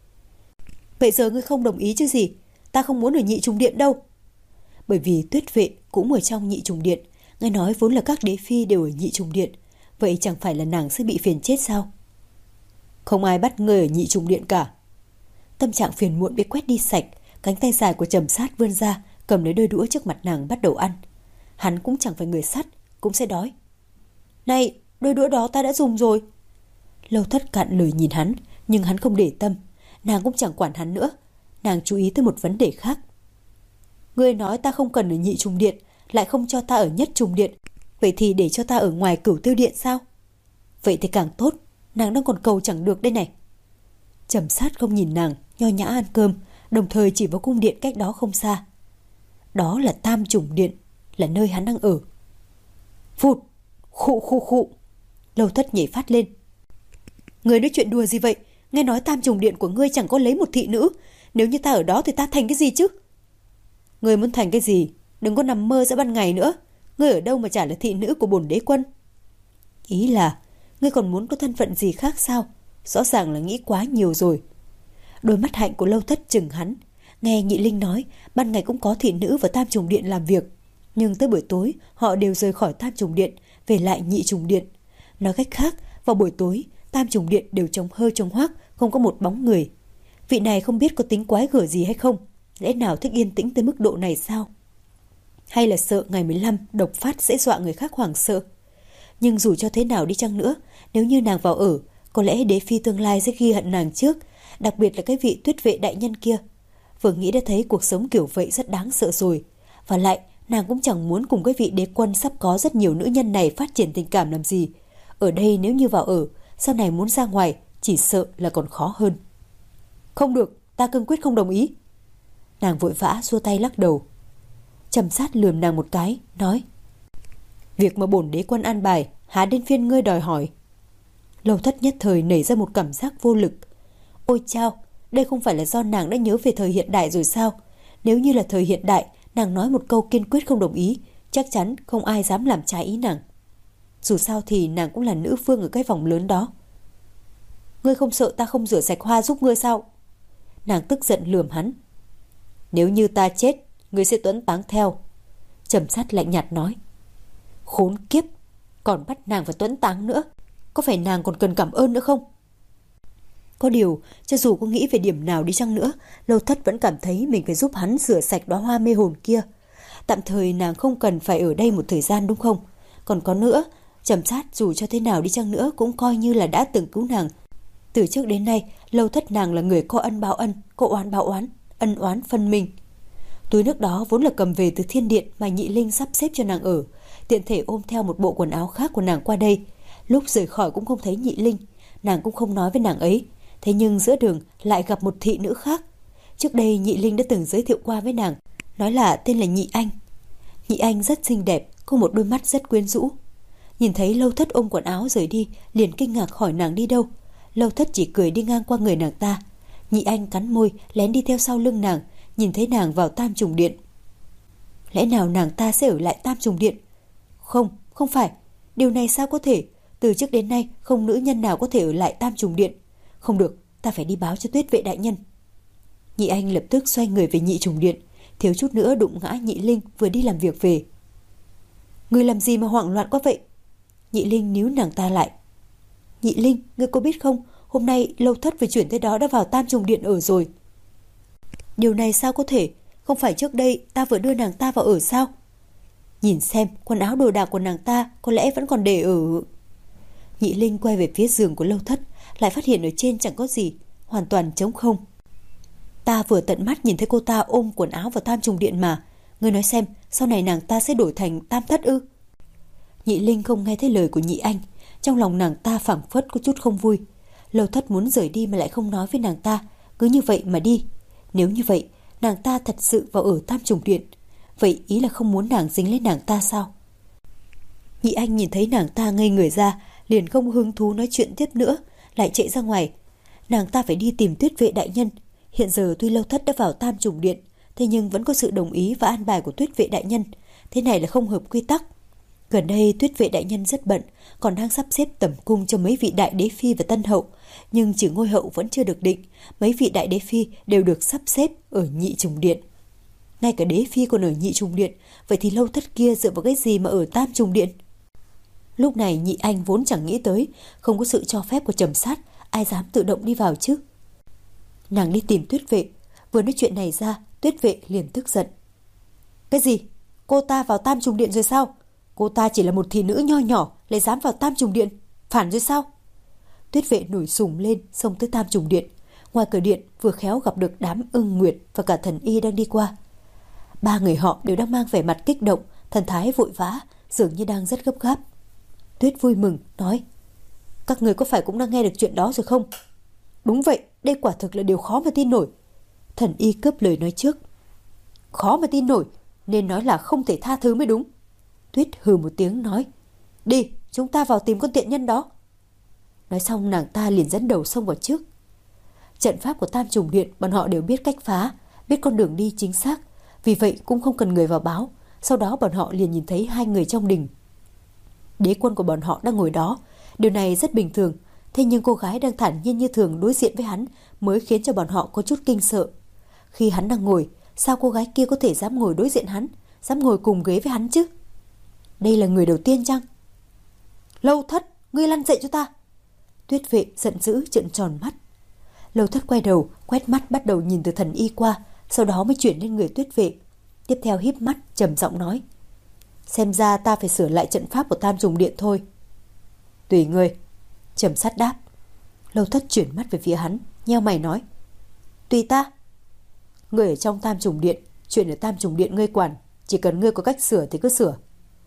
Vậy giờ ngươi không đồng ý chứ gì? Ta không muốn ở Nhị Trùng Điện đâu. Bởi vì Tuyết Vệ cũng ở trong Nhị Trùng Điện. Nghe nói vốn là các đế phi đều ở Nhị Trùng Điện. vậy chẳng phải là nàng sẽ bị phiền chết sao? Không ai bắt ngươi ở nhị trùng điện cả. Tâm trạng phiền muộn bị quét đi sạch, cánh tay dài của Trầm Sát vươn ra, cầm lấy đôi đũa trước mặt nàng bắt đầu ăn. Hắn cũng chẳng phải người sắt, cũng sẽ đói. Này, đôi đũa đó ta đã dùng rồi. Lâu Thất cạn lời nhìn hắn, nhưng hắn không để tâm. Nàng cũng chẳng quản hắn nữa. Nàng chú ý tới một vấn đề khác. Ngươi nói ta không cần ở nhị trùng điện, lại không cho ta ở nhất trùng điện. Vậy thì để cho ta ở ngoài Cửu Tiêu điện sao? Vậy thì càng tốt, nàng đang còn cầu chẳng được đây này. Trầm Sát không nhìn nàng, nho nhã ăn cơm, đồng thời chỉ vào cung điện cách đó không xa. Đó là Tam Trùng điện, là nơi hắn đang ở. Phụt, khụ khụ khụ. Lâu Thất nhảy phát lên. Ngươi nói chuyện đùa gì vậy? Nghe nói Tam Trùng điện của ngươi chẳng có lấy một thị nữ. Nếu như ta ở đó thì ta thành cái gì chứ? Ngươi muốn thành cái gì? Đừng có nằm mơ giữa ban ngày nữa. Ngươi ở đâu mà chả là thị nữ của bổn đế quân? Ý là ngươi còn muốn có thân phận gì khác sao? Rõ ràng là nghĩ quá nhiều rồi. Đôi mắt hạnh của Lâu Thất chừng hắn. Nghe Nhị Linh nói ban ngày cũng có thị nữ vào Tam Trùng điện làm việc, nhưng tới buổi tối họ đều rời khỏi Tam Trùng điện, về lại Nhị Trùng điện. Nói cách khác, vào buổi tối Tam Trùng điện đều trống hơ trống hoác, không có một bóng người. Vị này không biết có tính quái gở gì hay không? Lẽ nào thích yên tĩnh tới mức độ này sao? Hay là sợ ngày mười lăm độc phát sẽ dọa người khác hoảng sợ? Nhưng dù cho thế nào đi chăng nữa, nếu như nàng vào ở, có lẽ đế phi tương lai sẽ ghi hận nàng trước, đặc biệt là cái vị Tuyết vệ đại nhân kia. Vừa nghĩ đã thấy cuộc sống kiểu vậy rất đáng sợ rồi. Và lại, nàng cũng chẳng muốn cùng cái vị đế quân sắp có rất nhiều nữ nhân này phát triển tình cảm làm gì. Ở đây nếu như vào ở, sau này muốn ra ngoài, chỉ sợ là còn khó hơn. Không được, ta cương quyết không đồng ý. Nàng vội vã xua tay lắc đầu. Trầm Sát lườm nàng một cái, nói: Việc mà bổn đế quân an bài, há đến phiên ngươi đòi hỏi. Lâu Thất nhất thời nảy ra một cảm giác vô lực. Ôi chao, đây không phải là do nàng đã nhớ về thời hiện đại rồi sao? Nếu như là thời hiện đại, nàng nói một câu kiên quyết không đồng ý, chắc chắn không ai dám làm trái ý nàng. Dù sao thì nàng cũng là nữ vương ở cái vòng lớn đó. Ngươi không sợ ta không rửa sạch hoa giúp ngươi sao? Nàng tức giận lườm hắn. Nếu như ta chết, ngươi sẽ tuẫn táng theo. Trầm Sát lạnh nhạt nói. Khốn kiếp, còn bắt nàng phải tuẫn táng nữa. Có phải nàng còn cần cảm ơn nữa không? Có điều, cho dù có nghĩ về điểm nào đi chăng nữa, Lâu Thất vẫn cảm thấy mình phải giúp hắn rửa sạch đóa hoa mê hồn kia. Tạm thời nàng không cần phải ở đây một thời gian đúng không? Còn có nữa, Trầm Sát dù cho thế nào đi chăng nữa cũng coi như là đã từng cứu nàng. Từ trước đến nay, Lâu Thất nàng là người có ân báo ân, có oán báo oán, ân oán phân minh. Túi nước đó vốn là cầm về từ thiên điện mà Nhị Linh sắp xếp cho nàng ở, tiện thể ôm theo một bộ quần áo khác của nàng qua đây. Lúc rời khỏi cũng không thấy Nhị Linh, nàng cũng không nói với nàng ấy. Thế nhưng giữa đường lại gặp một thị nữ khác. Trước đây Nhị Linh đã từng giới thiệu qua với nàng, nói là tên là Nhị Anh. Nhị Anh rất xinh đẹp, có một đôi mắt rất quyến rũ. Nhìn thấy Lâu Thất ôm quần áo rời đi, liền kinh ngạc hỏi nàng đi đâu. Lâu Thất chỉ cười đi ngang qua người nàng ta. Nhị Anh cắn môi, lén đi theo sau lưng nàng, nhìn thấy nàng vào Tam Trùng điện. Lẽ nào nàng ta sẽ ở lại Tam Trùng điện? Không, không phải. Điều này sao có thể? Từ trước đến nay không nữ nhân nào có thể ở lại Tam Trùng điện. Không được, ta phải đi báo cho Tuyết vệ đại nhân. Nhị Anh lập tức xoay người về Nhị Trùng điện, thiếu chút nữa đụng ngã Nhị Linh vừa đi làm việc về. Ngươi làm gì mà hoảng loạn quá vậy? Nhị Linh níu nàng ta lại. Nhị Linh, ngươi có biết không, hôm nay Lâu Thất phải chuyển tới đó đã vào Tam Trùng điện ở rồi. Điều này sao có thể? Không phải trước đây ta vừa đưa nàng ta vào ở sao? Nhìn xem, quần áo đồ đạc của nàng ta có lẽ vẫn còn để ở... Nhị Linh quay về phía giường của Lâu Thất, lại phát hiện ở trên chẳng có gì, hoàn toàn trống không. Ta vừa tận mắt nhìn thấy cô ta ôm quần áo vào Tam Trùng điện mà. Ngươi nói xem, sau này nàng ta sẽ đổi thành Tam Thất ư? Nhị Linh không nghe thấy lời của Nhị Anh, trong lòng nàng ta phảng phất có chút không vui. Lâu Thất muốn rời đi mà lại không nói với nàng ta, cứ như vậy mà đi. Nếu như vậy, nàng ta thật sự vào ở Tam Trùng điện, vậy ý là không muốn nàng dính lấy nàng ta sao? Nhị Anh nhìn thấy nàng ta ngây người ra, liền không hứng thú nói chuyện tiếp nữa, lại chạy ra ngoài. Nàng ta phải đi tìm Tuyết vệ đại nhân. Hiện giờ tuy Lâu Thất đã vào Tam Trùng điện, thế nhưng vẫn có sự đồng ý và an bài của Tuyết vệ đại nhân. Thế này là không hợp quy tắc. Gần đây Tuyết vệ đại nhân rất bận, còn đang sắp xếp tẩm cung cho mấy vị đại đế phi và tân hậu, nhưng chỉ ngôi hậu vẫn chưa được định. Mấy vị đại đế phi đều được sắp xếp ở Nhị Trùng điện. Ngay cả đế phi còn ở Nhị Trùng điện, vậy thì Lâu Thất kia dựa vào cái gì mà ở Tam Trùng điện? Lúc này nhị anh vốn chẳng nghĩ tới, không có sự cho phép của Trầm Sát, ai dám tự động đi vào chứ. Nàng đi tìm Tuyết Vệ, vừa nói chuyện này ra, Tuyết Vệ liền tức giận. Cái gì? Cô ta vào Tam Trùng Điện rồi sao? Cô ta chỉ là một thị nữ nho nhỏ, lại dám vào Tam Trùng Điện, phản rồi sao? Tuyết Vệ nổi sùng lên, xông tới Tam Trùng Điện. Ngoài cửa điện vừa khéo gặp được đám Ưng Nguyệt và cả Thần Y đang đi qua. Ba người họ đều đang mang vẻ mặt kích động, thần thái vội vã, dường như đang rất gấp gáp. Tuyết vui mừng nói: các người có phải cũng đang nghe được chuyện đó rồi không? Đúng vậy, đây quả thực là điều khó mà tin nổi. Thần Y cướp lời nói trước. Khó mà tin nổi, nên nói là không thể tha thứ mới đúng. Tuyết hừ một tiếng nói: đi, chúng ta vào tìm con tiện nhân đó. Nói xong nàng ta liền dẫn đầu xông vào trước. Trận pháp của Tam Trùng Điện bọn họ đều biết cách phá, biết con đường đi chính xác, vì vậy cũng không cần người vào báo. Sau đó bọn họ liền nhìn thấy hai người trong đình. Đế quân của bọn họ đang ngồi đó. Điều này rất bình thường, thế nhưng cô gái đang thản nhiên như thường đối diện với hắn mới khiến cho bọn họ có chút kinh sợ. Khi hắn đang ngồi, sao cô gái kia có thể dám ngồi đối diện hắn, dám ngồi cùng ghế với hắn chứ? Đây là người đầu tiên chăng? Lâu Thất, ngươi lăn dậy cho ta! Tuyết Vệ giận dữ trợn tròn mắt. Lâu Thất quay đầu, quét mắt bắt đầu nhìn từ Thần Y qua, sau đó mới chuyển lên người Tuyết Vệ. Tiếp theo híp mắt trầm giọng nói: xem ra ta phải sửa lại trận pháp của Tam Trùng Điện thôi. Tùy ngươi. Trầm Sát đáp. Lâu Thất chuyển mắt về phía hắn, nheo mày nói: tùy ta. Ngươi ở trong Tam Trùng Điện, chuyện ở Tam Trùng Điện ngươi quản, chỉ cần ngươi có cách sửa thì cứ sửa.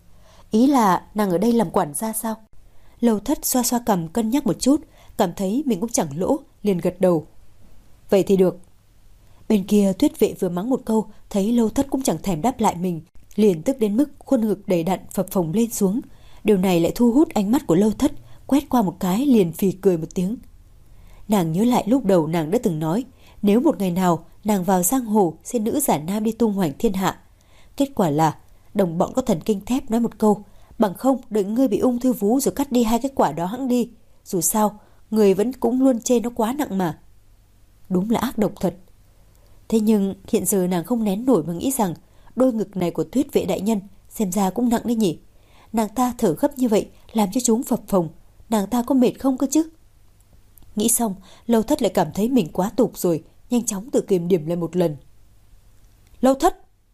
Ý là nàng ở đây làm quản gia sao? Lâu Thất xoa xoa cằm cân nhắc một chút, cảm thấy mình cũng chẳng lỗ, liền gật đầu. Vậy thì được. Bên kia Tuyết Vệ vừa mắng một câu, thấy Lâu Thất cũng chẳng thèm đáp lại mình, liền tức đến mức khuôn ngực đầy đặn phập phồng lên xuống. Điều này lại thu hút ánh mắt của Lâu Thất, quét qua một cái liền phì cười một tiếng. Nàng nhớ lại lúc đầu nàng đã từng nói, nếu một ngày nào nàng vào giang hồ xin nữ giả nam đi tung hoành thiên hạ. Kết quả là đồng bọn có thần kinh thép nói một câu: bằng không đợi ngươi bị ung thư vú rồi cắt đi hai cái quả đó hẵng đi. Dù sao người vẫn cũng luôn chê nó quá nặng mà. Đúng là ác độc thật. Thế nhưng hiện giờ nàng không nén nổi mà nghĩ rằng đôi ngực này của Tuyết Vệ đại nhân xem ra cũng nặng đấy nhỉ. Nàng ta thở gấp như vậy làm cho chúng phập phồng, nàng ta có mệt không cơ chứ? Nghĩ xong, Lâu Thất lại cảm thấy mình quá tục rồi, nhanh chóng tự kiềm điểm lại một lần. Lâu Thất!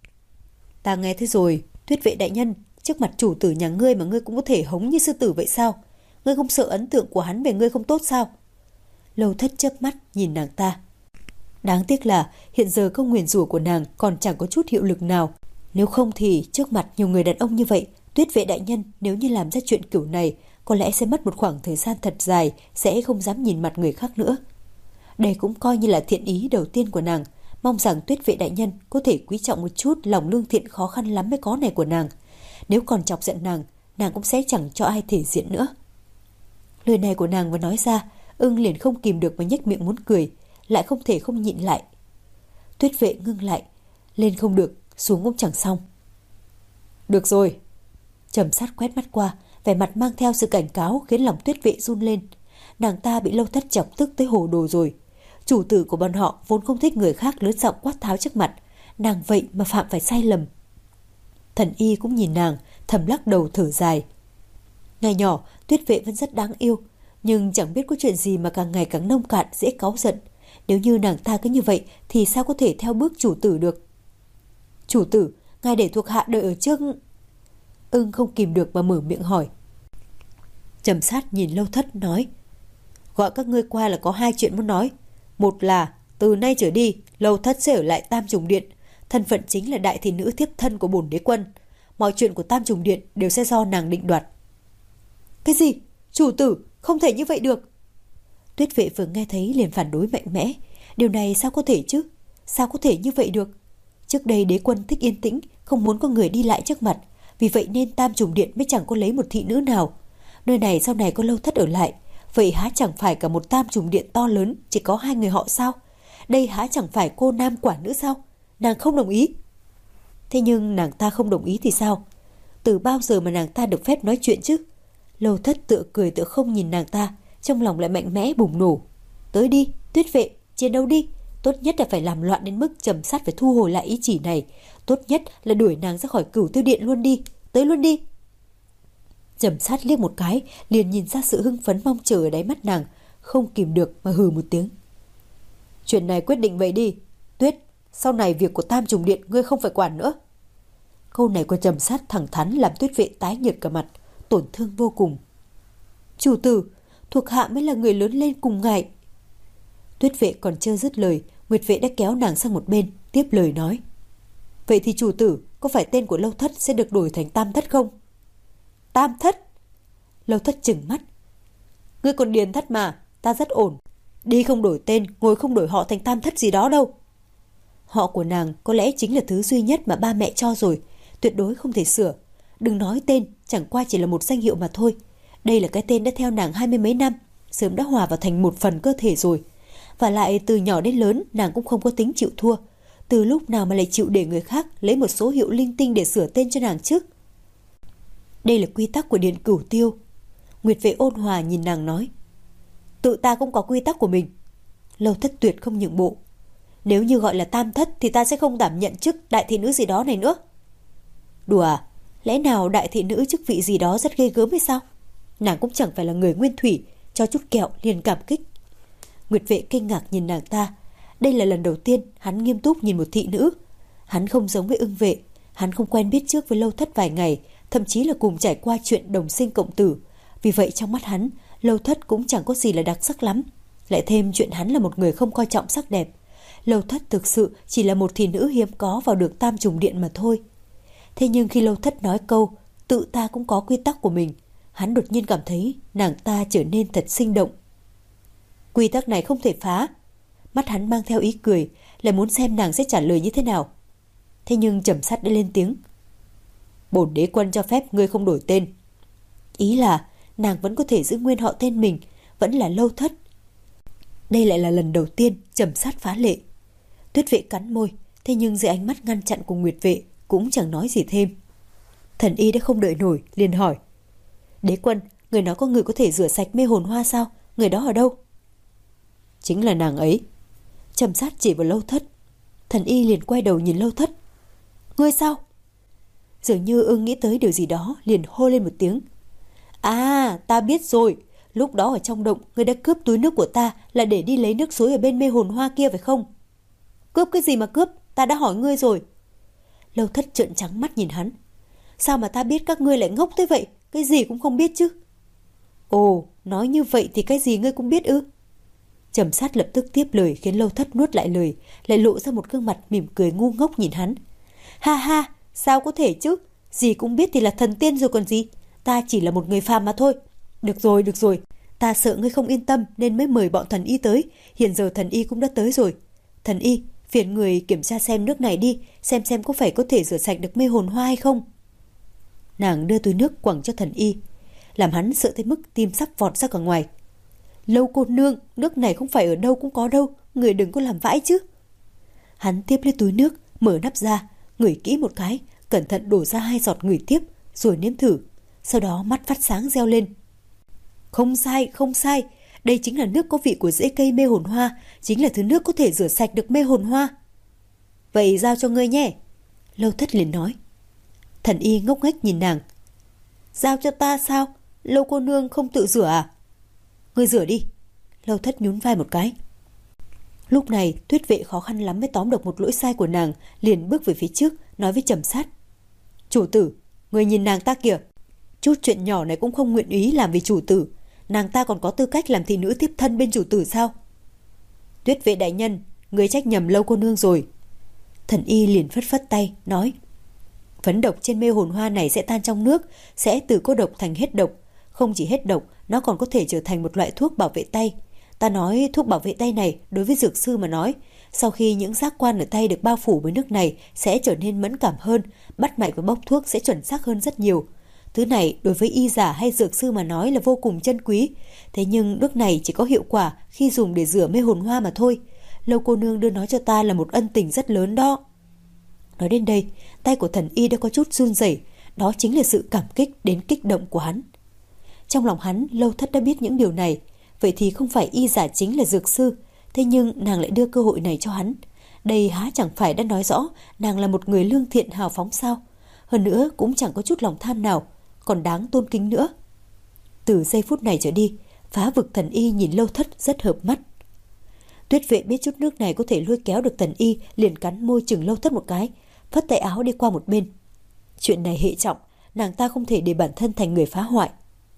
Ta nghe thế rồi, Tuyết Vệ đại nhân, trước mặt chủ tử nhà ngươi mà ngươi cũng có thể hống như sư tử vậy sao? Ngươi không sợ ấn tượng của hắn về ngươi không tốt sao? Lâu Thất chớp mắt nhìn nàng ta. Đáng tiếc là hiện giờ câu nguyền rủa của nàng còn chẳng có chút hiệu lực nào. Nếu không thì trước mặt nhiều người đàn ông như vậy, Tuyết Vệ đại nhân nếu như làm ra chuyện kiểu này, có lẽ sẽ mất một khoảng thời gian thật dài, sẽ không dám nhìn mặt người khác nữa. Đây cũng coi như là thiện ý đầu tiên của nàng, mong rằng Tuyết Vệ đại nhân có thể quý trọng một chút lòng lương thiện khó khăn lắm mới có này của nàng. Nếu còn chọc giận nàng, nàng cũng sẽ chẳng cho ai thể diện nữa. Lời này của nàng vừa nói ra, Ưng liền không kìm được mà nhếch miệng muốn cười, lại không thể không nhịn lại. Tuyết Vệ ngưng lại, lên không được, xuống cũng chẳng xong. Được rồi. Trầm Sát quét mắt qua, vẻ mặt mang theo sự cảnh cáo khiến lòng Tuyết Vệ run lên. Nàng ta bị Lâu Thất chọc tức tới hồ đồ rồi. Chủ tử của bọn họ vốn không thích người khác lớn giọng quát tháo trước mặt, nàng vậy mà phạm phải sai lầm. Thần Y cũng nhìn nàng, thầm lắc đầu thở dài. Ngày nhỏ, Tuyết Vệ vẫn rất đáng yêu, nhưng chẳng biết có chuyện gì mà càng ngày càng nông cạn, dễ cáu giận. Nếu như nàng ta cứ như vậy thì sao có thể theo bước chủ tử được? Chủ tử, ngài để thuộc hạ đợi ở trước. Ưng không kìm được mà mở miệng hỏi. Trầm Sát nhìn Lâu Thất nói: gọi các ngươi qua là có hai chuyện muốn nói. Một là từ nay trở đi Lâu Thất sẽ ở lại Tam Trùng Điện, thân phận chính là đại thị nữ thiếp thân của bổn đế quân. Mọi chuyện của Tam Trùng Điện đều sẽ do nàng định đoạt. Cái gì? Chủ tử, không thể như vậy được. Tuyết Vệ vừa nghe thấy liền phản đối mạnh mẽ. Điều này sao có thể chứ? Sao có thể như vậy được? Trước đây đế quân thích yên tĩnh, không muốn có người đi lại trước mặt, vì vậy nên Tam Trùng Điện mới chẳng có lấy một thị nữ nào. Nơi này sau này có Lâu Thất ở lại, vậy há chẳng phải cả một Tam Trùng Điện to lớn chỉ có hai người họ sao? Đây há chẳng phải cô nam quả nữ sao? Nàng không đồng ý. Thế nhưng nàng ta không đồng ý thì sao? Từ bao giờ mà nàng ta được phép nói chuyện chứ? Lâu Thất tựa cười tựa không nhìn nàng ta, trong lòng lại mạnh mẽ bùng nổ. Tới đi, Tuyết Vệ, chiến đấu đi. Tốt nhất là phải làm loạn đến mức Trầm Sát phải thu hồi lại ý chỉ này. Tốt nhất là đuổi nàng ra khỏi Cửu Tiêu Điện luôn đi. Tới luôn đi. Trầm Sát liếc một cái, liền nhìn ra sự hưng phấn mong chờ ở đáy mắt nàng, không kìm được mà hừ một tiếng. Chuyện này quyết định vậy đi, Tuyết, sau này việc của Tam Trùng Điện ngươi không phải quản nữa. Câu này của Trầm Sát thẳng thắn làm Tuyết Vệ tái nhợt cả mặt, tổn thương vô cùng. Chủ tử, thuộc hạ mới là người lớn lên cùng ngài. Tuyết Vệ còn chưa dứt lời, Nguyệt Vệ đã kéo nàng sang một bên, tiếp lời nói. Vậy thì chủ tử, có phải tên của Lâu Thất sẽ được đổi thành Tam Thất không? Tam Thất? Lâu Thất trừng mắt. Ngươi còn Điền Thất mà, ta rất ổn. Đi không đổi tên, ngồi không đổi họ thành Tam Thất gì đó đâu. Họ của nàng có lẽ chính là thứ duy nhất mà ba mẹ cho rồi, tuyệt đối không thể sửa. Đừng nói tên, chẳng qua chỉ là một danh hiệu mà thôi. Đây là cái tên đã theo nàng hai mươi mấy năm, sớm đã hòa vào thành một phần cơ thể rồi. Và lại từ nhỏ đến lớn nàng cũng không có tính chịu thua. Từ lúc nào mà lại chịu để người khác lấy một số hiệu linh tinh để sửa tên cho nàng chứ? Đây là quy tắc của Điện Cửu Tiêu. Nguyệt Vệ ôn hòa nhìn nàng nói. Tự ta cũng có quy tắc của mình. Lâu Thất tuyệt không nhượng bộ. Nếu như gọi là Tam Thất thì ta sẽ không đảm nhận chức đại thị nữ gì đó này nữa. Đùa à? Lẽ nào đại thị nữ chức vị gì đó rất ghê gớm hay sao? Nàng cũng chẳng phải là người nguyên thủy, cho chút kẹo liền cảm kích. Nguyệt Vệ kinh ngạc nhìn nàng ta. Đây là lần đầu tiên hắn nghiêm túc nhìn một thị nữ. Hắn không giống với Ưng Vệ, hắn không quen biết trước với Lâu Thất vài ngày, thậm chí là cùng trải qua chuyện đồng sinh cộng tử. Vì vậy trong mắt hắn, Lâu Thất cũng chẳng có gì là đặc sắc lắm. Lại thêm chuyện hắn là một người không coi trọng sắc đẹp. Lâu Thất thực sự chỉ là một thị nữ hiếm có vào được Tam Trùng Điện mà thôi. Thế nhưng khi Lâu Thất nói câu tự ta cũng có quy tắc của mình, hắn đột nhiên cảm thấy nàng ta trở nên thật sinh động. Quy tắc này không thể phá. Mắt hắn mang theo ý cười, lại muốn xem nàng sẽ trả lời như thế nào. Thế nhưng Trầm Sát đã lên tiếng. Bổn đế quân cho phép ngươi không đổi tên. Ý là nàng vẫn có thể giữ nguyên họ tên mình, vẫn là Lâu Thất. Đây lại là lần đầu tiên Trầm Sát phá lệ. Tuyết Vệ cắn môi, thế nhưng dưới ánh mắt ngăn chặn của Nguyệt Vệ cũng chẳng nói gì thêm. Thần Y đã không đợi nổi, liền hỏi. Đế quân, người nói có người có thể rửa sạch mê hồn hoa sao? Người đó ở đâu? Chính là nàng ấy. Trầm Sát chỉ vào Lâu Thất. Thần Y liền quay đầu nhìn Lâu Thất. Ngươi sao? Dường như ưng nghĩ tới điều gì đó, liền hô lên một tiếng. À, ta biết rồi. Lúc đó ở trong động, ngươi đã cướp túi nước của ta là để đi lấy nước suối ở bên mê hồn hoa kia phải không? Cướp cái gì mà cướp? Ta đã hỏi ngươi rồi. Lâu Thất trợn trắng mắt nhìn hắn. Sao mà ta biết các ngươi lại ngốc thế vậy? Cái gì cũng không biết chứ. Ồ, nói như vậy thì cái gì ngươi cũng biết ư? Trầm Sát lập tức tiếp lời khiến Lâu Thất nuốt lại lời, lại lộ ra một gương mặt mỉm cười ngu ngốc nhìn hắn. Ha ha, sao có thể chứ? Gì cũng biết thì là thần tiên rồi còn gì. Ta chỉ là một người phàm mà thôi. Được rồi, được rồi. Ta sợ ngươi không yên tâm nên mới mời bọn thần y tới. Hiện giờ thần y cũng đã tới rồi. Thần y, phiền người kiểm tra xem nước này đi, xem xem có phải có thể rửa sạch được mê hồn hoa hay không. Nàng đưa túi nước quẳng cho thần y, làm hắn sợ tới mức tim sắp vọt ra cả ngoài. Lâu cô nương, nước này không phải ở đâu cũng có đâu, người đừng có làm vãi chứ. Hắn tiếp lấy túi nước, mở nắp ra, ngửi kỹ một cái, cẩn thận đổ ra hai giọt ngửi tiếp, rồi nếm thử. Sau đó mắt phát sáng reo lên. Không sai, không sai, đây chính là nước có vị của rễ cây mê hồn hoa, chính là thứ nước có thể rửa sạch được mê hồn hoa. Vậy giao cho ngươi nhé. Lâu Thất liền nói. Thần y ngốc nghếch nhìn nàng. Giao cho ta sao? Lâu cô nương không tự rửa à? Ngươi rửa đi. Lâu Thất nhún vai một cái. Lúc này Tuyết Vệ khó khăn lắm mới tóm được một lỗi sai của nàng, liền bước về phía trước, nói với Trầm Sát. Chủ tử, người nhìn nàng ta kìa. Chút chuyện nhỏ này cũng không nguyện ý làm vì chủ tử. Nàng ta còn có tư cách làm thị nữ tiếp thân bên chủ tử sao? Tuyết Vệ đại nhân, người trách nhầm Lâu cô nương rồi. Thần y liền phất phất tay, nói. Phấn độc trên mê hồn hoa này sẽ tan trong nước, sẽ từ cô độc thành hết độc. Không chỉ hết độc, nó còn có thể trở thành một loại thuốc bảo vệ tay. Ta nói thuốc bảo vệ tay này đối với dược sư mà nói, sau khi những giác quan ở tay được bao phủ với nước này sẽ trở nên mẫn cảm hơn, bắt mạch và bốc thuốc sẽ chuẩn xác hơn rất nhiều. Thứ này đối với y giả hay dược sư mà nói là vô cùng chân quý. Thế nhưng nước này chỉ có hiệu quả khi dùng để rửa mê hồn hoa mà thôi. Lâu cô nương đưa nó cho ta là một ân tình rất lớn đó. Nói đến đây, tay của thần y đã có chút run rẩy, đó chính là sự cảm kích đến kích động của hắn. Trong lòng hắn, Lâu Thất đã biết những điều này, vậy thì không phải y giả chính là dược sư, thế nhưng nàng lại đưa cơ hội này cho hắn. Đây há chẳng phải đã nói rõ nàng là một người lương thiện hào phóng sao? Hơn nữa cũng chẳng có chút lòng tham nào, còn đáng tôn kính nữa. Từ giây phút này trở đi, Phá Vực Thần Y nhìn Lâu Thất rất hợp mắt. Tuyết Vệ biết chút nước này có thể lôi kéo được Thần Y, liền cắn môi chừng Lâu Thất một cái, phất tay áo đi qua một bên. Chuyện này hệ trọng, nàng ta không thể để bản thân thành người phá hoại.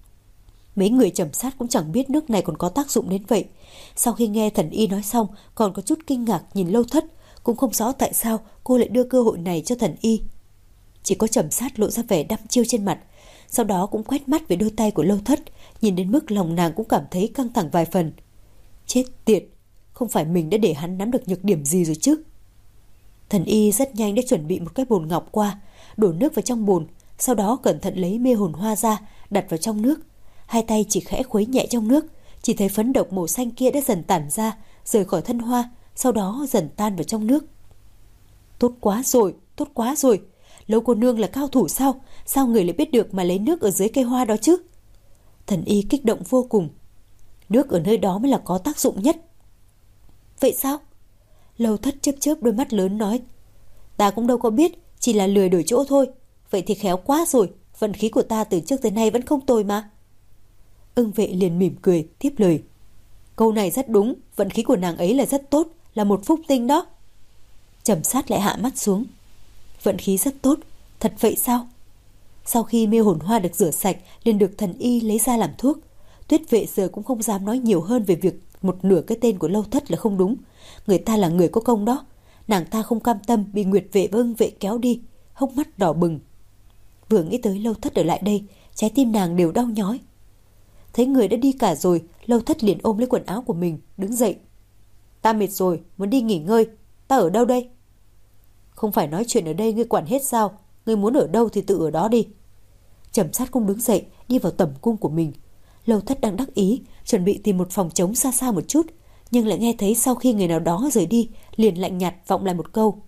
Mấy người Trầm Sát cũng chẳng biết nước này còn có tác dụng đến vậy. Sau khi nghe Thần Y nói xong, còn có chút kinh ngạc nhìn Lâu Thất, cũng không rõ tại sao cô lại đưa cơ hội này cho Thần Y. Chỉ có Trầm Sát lộ ra vẻ đăm chiêu trên mặt, sau đó cũng quét mắt về đôi tay của Lâu Thất, nhìn đến mức lòng nàng cũng cảm thấy căng thẳng vài phần. Chết tiệt, không phải mình đã để hắn nắm được nhược điểm gì rồi chứ? Thần Y rất nhanh đã chuẩn bị một cái bồn ngọc qua, đổ nước vào trong bồn, sau đó cẩn thận lấy mê hồn hoa ra, đặt vào trong nước. Hai tay chỉ khẽ khuấy nhẹ trong nước, chỉ thấy phấn độc màu xanh kia đã dần tản ra, rời khỏi thân hoa, sau đó dần tan vào trong nước. Tốt quá rồi, tốt quá rồi. Lâu cô nương là cao thủ sao? Sao người lại biết được mà lấy nước ở dưới cây hoa đó chứ? Thần Y kích động vô cùng. Nước ở nơi đó mới là có tác dụng nhất. Vậy sao? Lâu Thất chớp chớp đôi mắt lớn nói. Ta cũng đâu có biết, chỉ là lười đổi chỗ thôi. Vậy thì khéo quá rồi, vận khí của ta từ trước tới nay vẫn không tồi mà. Ưng Vệ liền mỉm cười, tiếp lời. Câu này rất đúng, vận khí của nàng ấy là rất tốt, là một phúc tinh đó. Trầm Sát lại hạ mắt xuống. Vận khí rất tốt, thật vậy sao? Sau khi mê hồn hoa được rửa sạch, liền được Thần Y lấy ra làm thuốc. Tuyết Vệ giờ cũng không dám nói nhiều hơn về việc một nửa cái tên của Lâu Thất là không đúng. Người ta là người có công đó. Nàng ta không cam tâm bị Nguyệt Vệ và Ưng Vệ kéo đi, hốc mắt đỏ bừng. Vừa nghĩ tới Lâu Thất ở lại đây, trái tim nàng đều đau nhói. Thấy người đã đi cả rồi, Lâu Thất liền ôm lấy quần áo của mình, đứng dậy. Ta mệt rồi, muốn đi nghỉ ngơi. Ta ở đâu đây? Không phải nói chuyện ở đây ngươi quản hết sao? Ngươi muốn ở đâu thì tự ở đó đi. Trầm Sát cũng đứng dậy, đi vào tẩm cung của mình. Lâu Thất đang đắc ý, chuẩn bị tìm một phòng trống xa xa một chút, nhưng lại nghe thấy sau khi người nào đó rời đi, liền lạnh nhạt vọng lại một câu.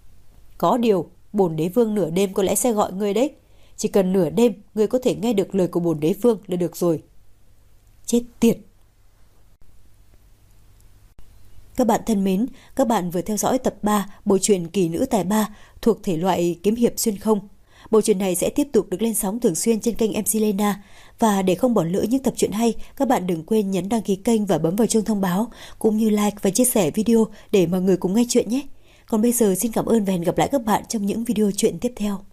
Có điều, bổn đế vương nửa đêm có lẽ sẽ gọi ngươi đấy. Chỉ cần nửa đêm, ngươi có thể nghe được lời của bổn đế vương là được rồi. Chết tiệt! Các bạn thân mến, các bạn vừa theo dõi tập ba bộ truyện Kỳ Nữ Tài Ba thuộc thể loại kiếm hiệp xuyên không. Bộ truyện này sẽ tiếp tục được lên sóng thường xuyên trên kênh em xê Lena. Và để không bỏ lỡ những tập truyện hay, các bạn đừng quên nhấn đăng ký kênh và bấm vào chuông thông báo, cũng như like và chia sẻ video để mọi người cùng nghe chuyện nhé. Còn bây giờ xin cảm ơn và hẹn gặp lại các bạn trong những video truyện tiếp theo.